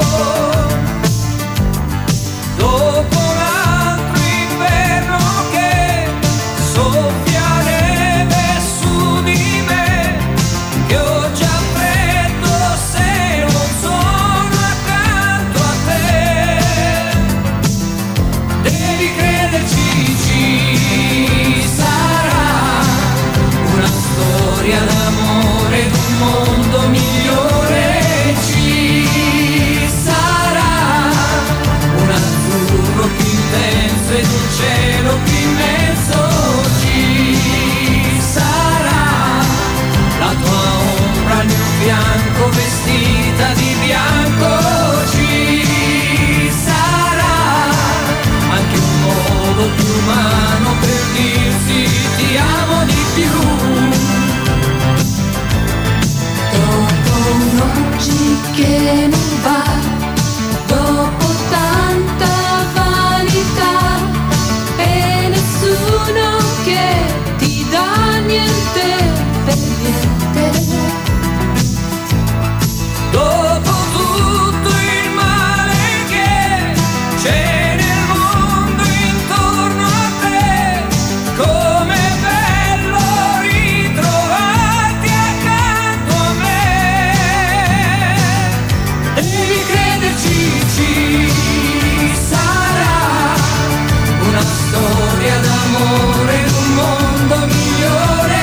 dopo l'altro inverno che soffia neve su di me, che ho già freddo se non sono accanto a te. Devi crederci, ci sarà una storia d'amore d'un mondo migliore, ci sarà un azzurro più intenso ed un cielo più immenso, ci sarà la tua ombra al mio fianco vestita di bianco, ci sarà anche un modo più umano per dirsi ti amo di più. Dopo un oggi che non va, dopo tanta vanità e nessuno che ti dà niente per niente, Dopo tutto il male che c'è nel mondo intorno a te, com'è bello ritrovarti accanto a me. Devi crederci, ci sarà una storia d'amore, un mondo migliore,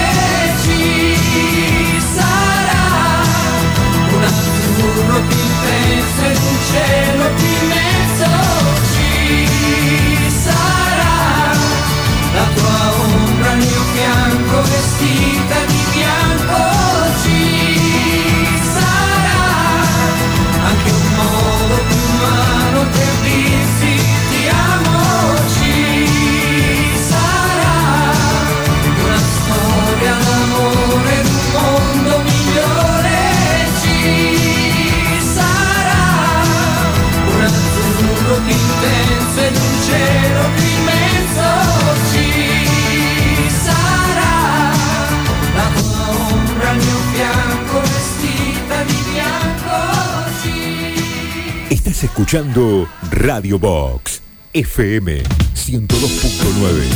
ci sarà un azzurro più intenso ed un cielo più immenso, ci sarà la tua ombra al mio fianco vestita di bianco, ci sarà anche un modo più umano per dirsi ti amo, ci sarà una storia d'amore d'un mondo migliore, ci sarà un azzurro più intenso ed un cielo più immenso, ci sarà la tua ombra al mio fianco vestita di bianco, ci Estás escuchando Radio Box F M ciento dos punto nueve.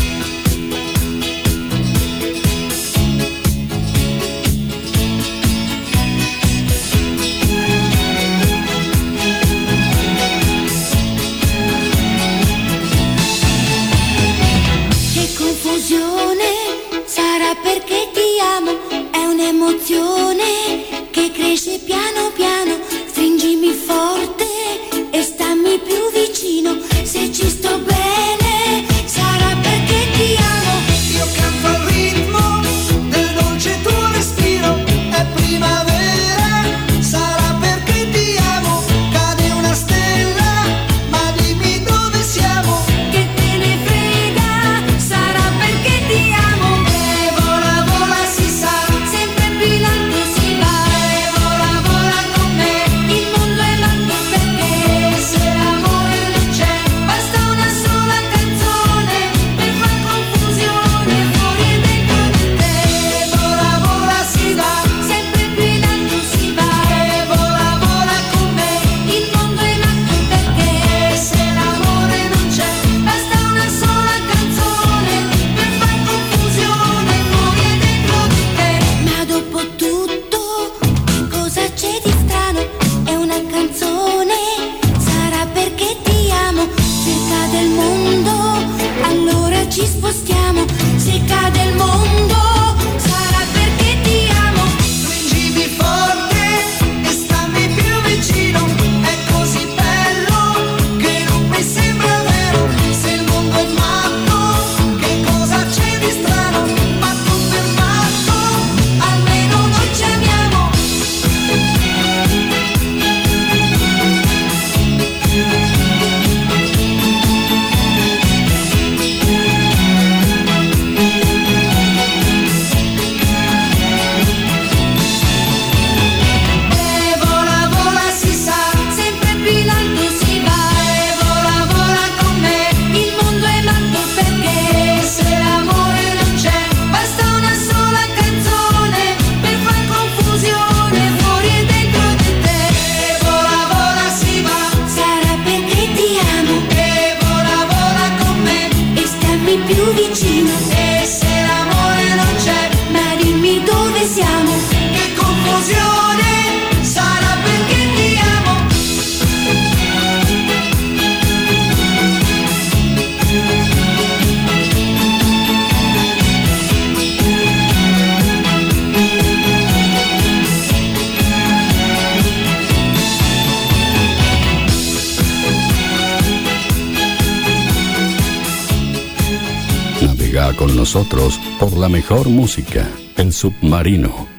che confusione sarà perché ti amo, è un'emozione che cresce piano piano, stringimi forte e stammi più vicino, se ci sto bene sarà perché ti Viaja con nosotros por la mejor música, El Submarino.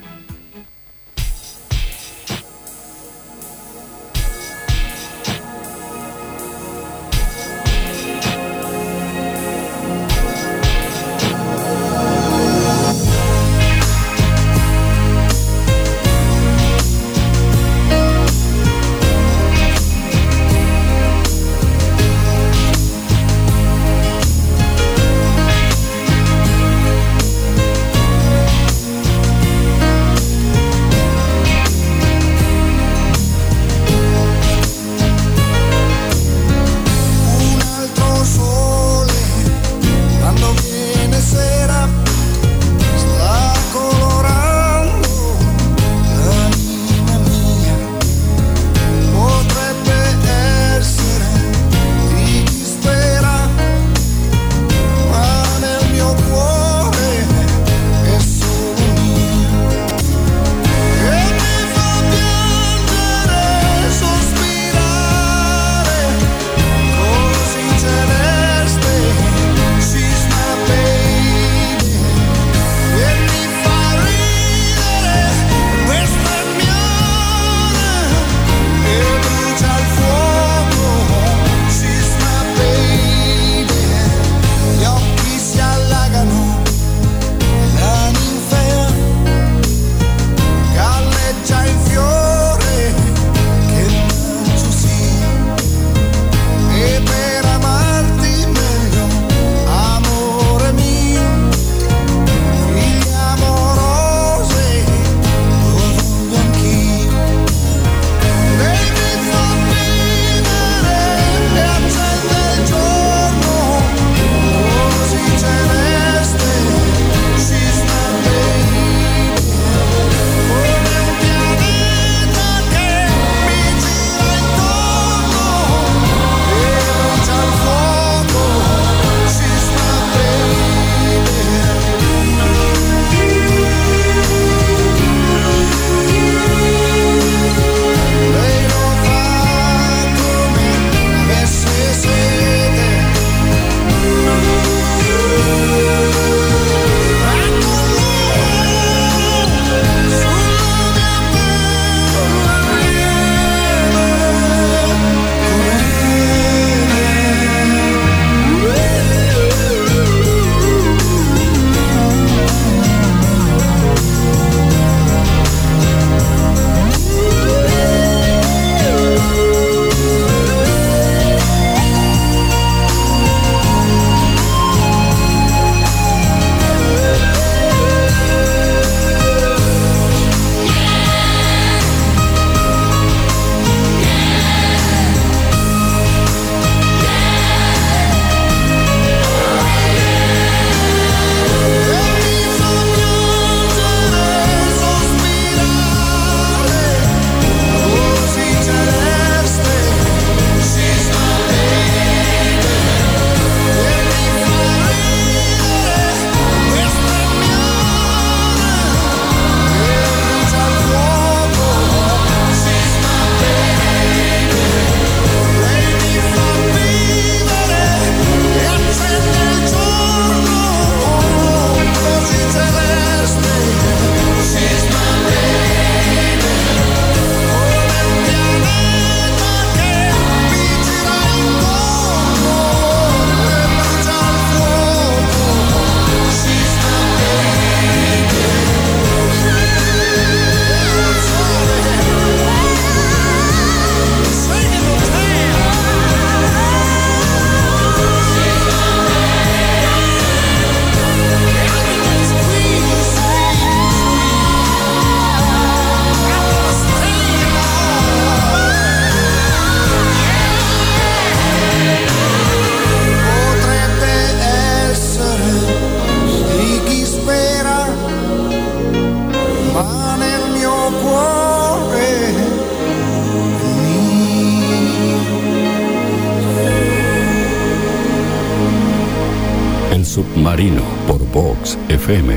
Submarino por Vox F M.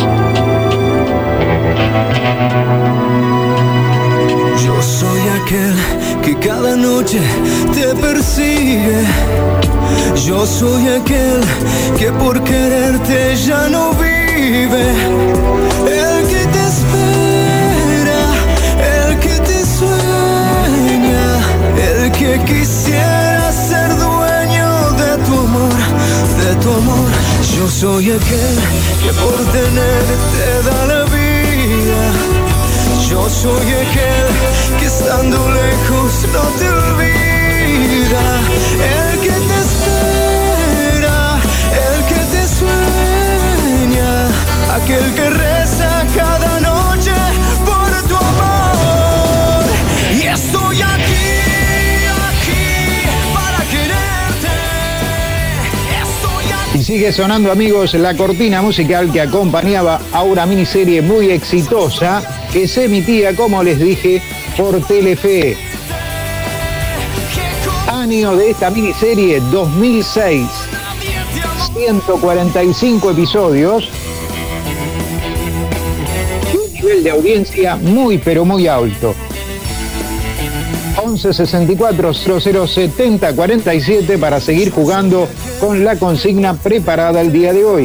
Yo soy aquel soy aquel que por quererte ya no vive, el que te espera, el que te sueña, el que quisiera ser dueño de tu amor, de tu amor. Yo soy aquel que por tenerte da la vida. Yo soy aquel que estando lejos no te olvida, el que te espera, el que te sueña, aquel que reza cada noche por tu amor. Y estoy aquí, aquí para quererte. Estoy aquí. Y sigue sonando, amigos, la cortina musical que acompañaba a una miniserie muy exitosa que se emitía, como les dije, por Telefe. Año de esta miniserie, dos mil seis. ciento cuarenta y cinco episodios. Un nivel de audiencia muy, pero muy alto. once sesenta y cuatro cero cero setenta cuarenta y siete para seguir jugando con la consigna preparada el día de hoy.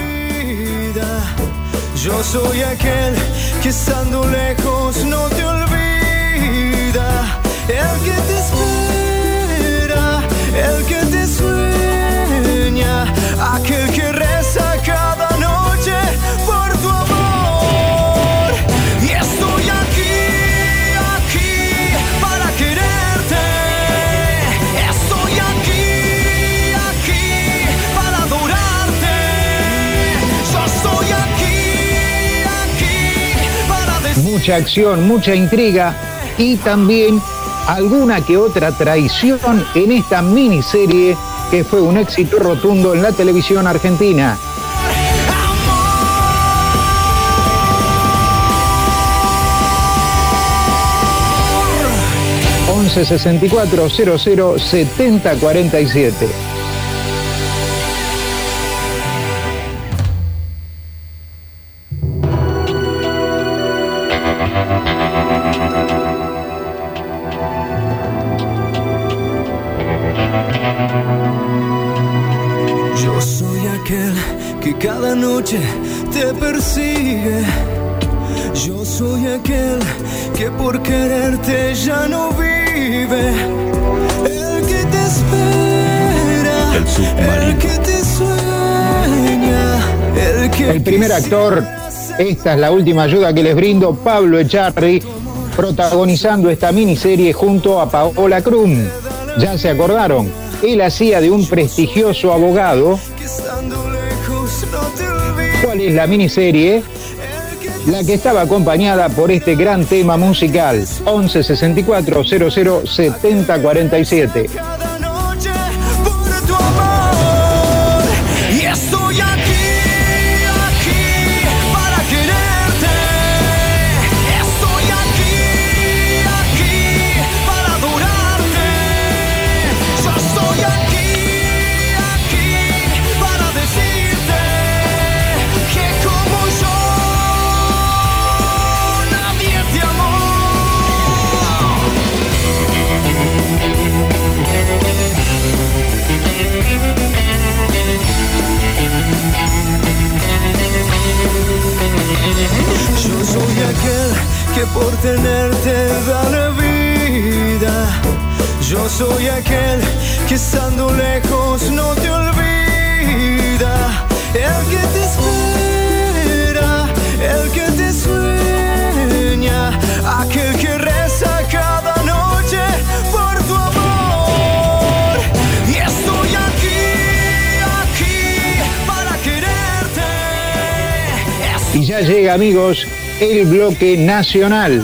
Yo soy aquel que estando lejos no te olvida, el que te espera, el que te sueña, aquel que reza cada noche por tu amor. Y estoy aquí, aquí para quererte. Estoy aquí, aquí para adorarte. Yo estoy aquí. Mucha acción, mucha intriga y también alguna que otra traición en esta miniserie que fue un éxito rotundo en la televisión argentina. once sesenta y cuatro cero cero setenta cuarenta y siete. Yo soy aquel que cada noche te persigue. Yo soy aquel que por quererte ya no vive. El que te espera, El submarino. el que te sueña, el que El primer actor, esta es la última ayuda que les brindo, Pablo Echarri, protagonizando esta miniserie junto a Paola Krum. ¿Ya se acordaron? Él hacía de un prestigioso abogado. ¿Cuál es la miniserie? La que estaba acompañada por este gran tema musical. once sesenta y cuatro cero cero setenta cuarenta y siete. cada noche por tu amor. Y estoy aquí, aquí para quererte. Estoy aquí, aquí para adorarte. Yo estoy aquí, aquí para decirte que como yo nadie te amó. Yo soy aquel que por tenerte da la vida. Yo soy aquel que estando lejos no te olvida. El que te espera, el que te sueña, aquel que reza cada noche por tu amor. Y estoy aquí, aquí para quererte. Y ya llega, amigos, el bloque nacional.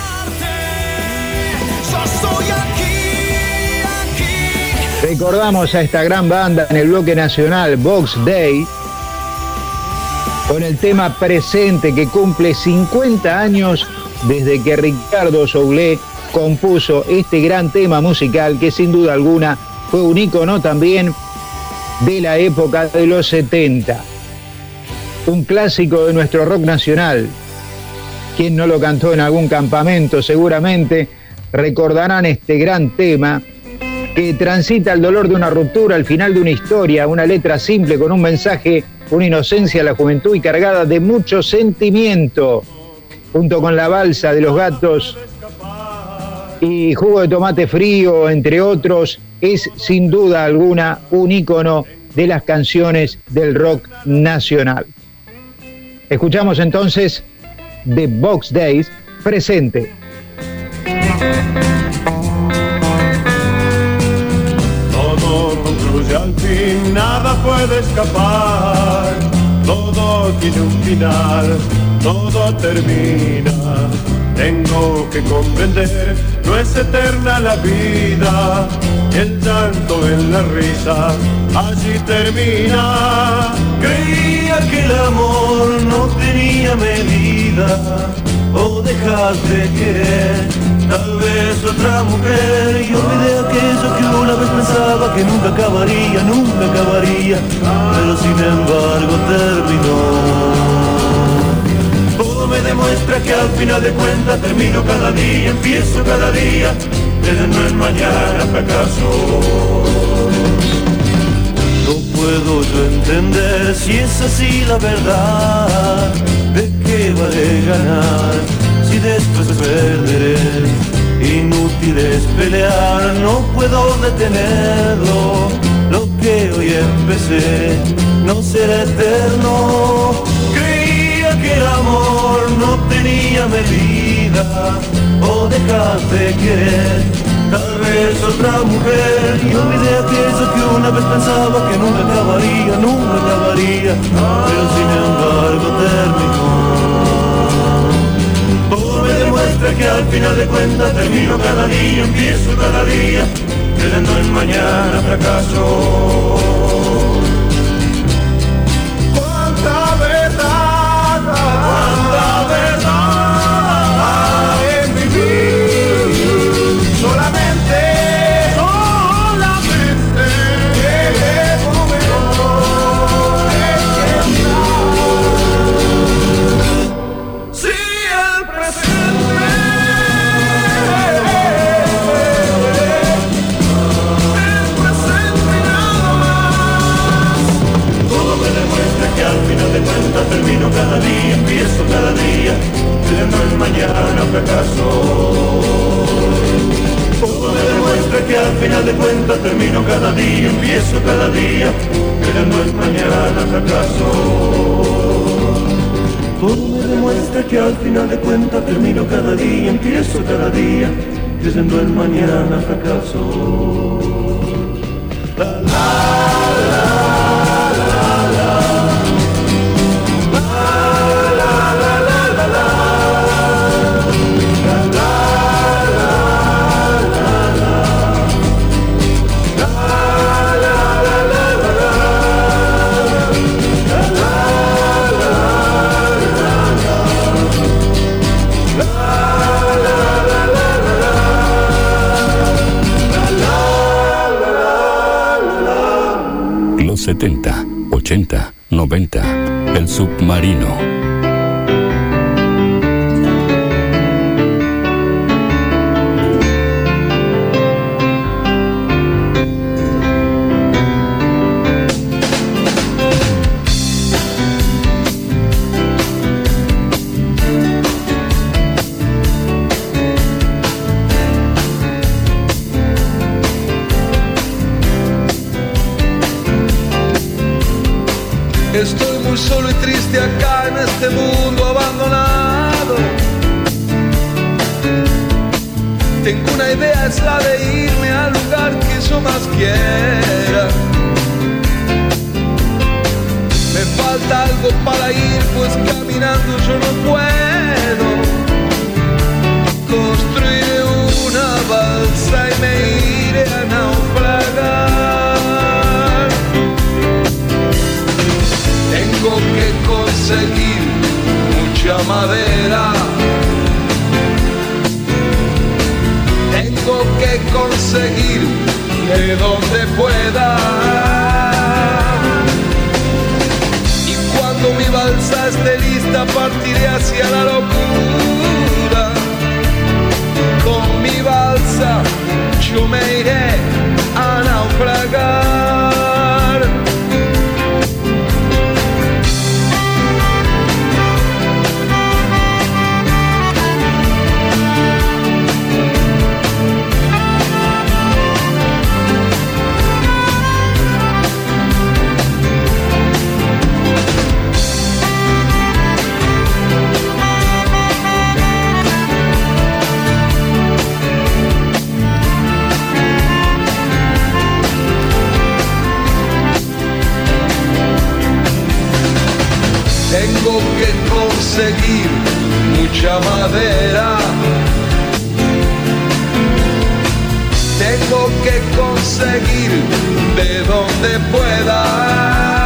Recordamos a esta gran banda en el bloque nacional, Box Day, con el tema Presente, que cumple cincuenta años desde que Ricardo Soulé compuso este gran tema musical que sin duda alguna fue un ícono también de la época de los setenta. Un clásico de nuestro rock nacional. Quien no lo cantó en algún campamento seguramente recordarán este gran tema que transita el dolor de una ruptura, al final de una historia, una letra simple con un mensaje, una inocencia a la juventud y cargada de mucho sentimiento, junto con La balsa de los gatos y Jugo de tomate frío, entre otros, es sin duda alguna un ícono de las canciones del rock nacional. Escuchamos entonces The Box Days, Presente. Todo concluye al fin, nada puede escapar, todo tiene un final, todo termina. Tengo que comprender, no es eterna la vida, el llanto en la risa, allí termina. Creía que el amor no tenía medida, o dejaste de querer, tal vez otra mujer, y olvidé aquello que una vez pensaba que nunca acabaría, nunca acabaría, pero sin embargo terminó. Todo me demuestra que al final de cuentas termino cada día, empiezo cada día, desde no es mañana fracaso. No puedo yo entender si es así la verdad, de qué vale ganar si después perderé. Inútil es pelear, no puedo detenerlo, lo que hoy empecé no será eterno. Que el amor no tenía medida, o dejaste de querer, tal vez otra mujer, y olvidé aquello que una vez pensaba que nunca acabaría, nunca acabaría, pero sin embargo terminó. Todo me demuestra que al final de cuentas termino cada día, empiezo cada día, creyendo en mañana fracaso. Cuánta verdad en vivir, solamente, solamente es mejor ejemplar. Si el presente el presente nada más, todo me demuestra que al final de cuentas termino cada día, empiezo cada día, creyendo en mañana fracaso. Todo me demuestra que al final de cuentas termino cada día, empiezo cada día, creyendo en mañana fracaso. Todo me demuestra que al final de cuentas termino cada día, empiezo cada día, creyendo en mañana fracaso. La, la, la. setenta, ochenta, noventa, El Submarino. Estoy muy solo y triste acá en este mundo abandonado. Tengo una idea, es la de irme al lugar que yo más quiera. Me falta algo para ir, pues caminando yo no puedo. Construiré una balsa y me iré a naufragar. Tengo que conseguir mucha madera. Tengo que conseguir de donde pueda. Y cuando mi balsa esté lista partiré hacia la locura. Con mi balsa yo me iré a naufragar. Tengo que conseguir mucha madera. Tengo que conseguir de donde pueda.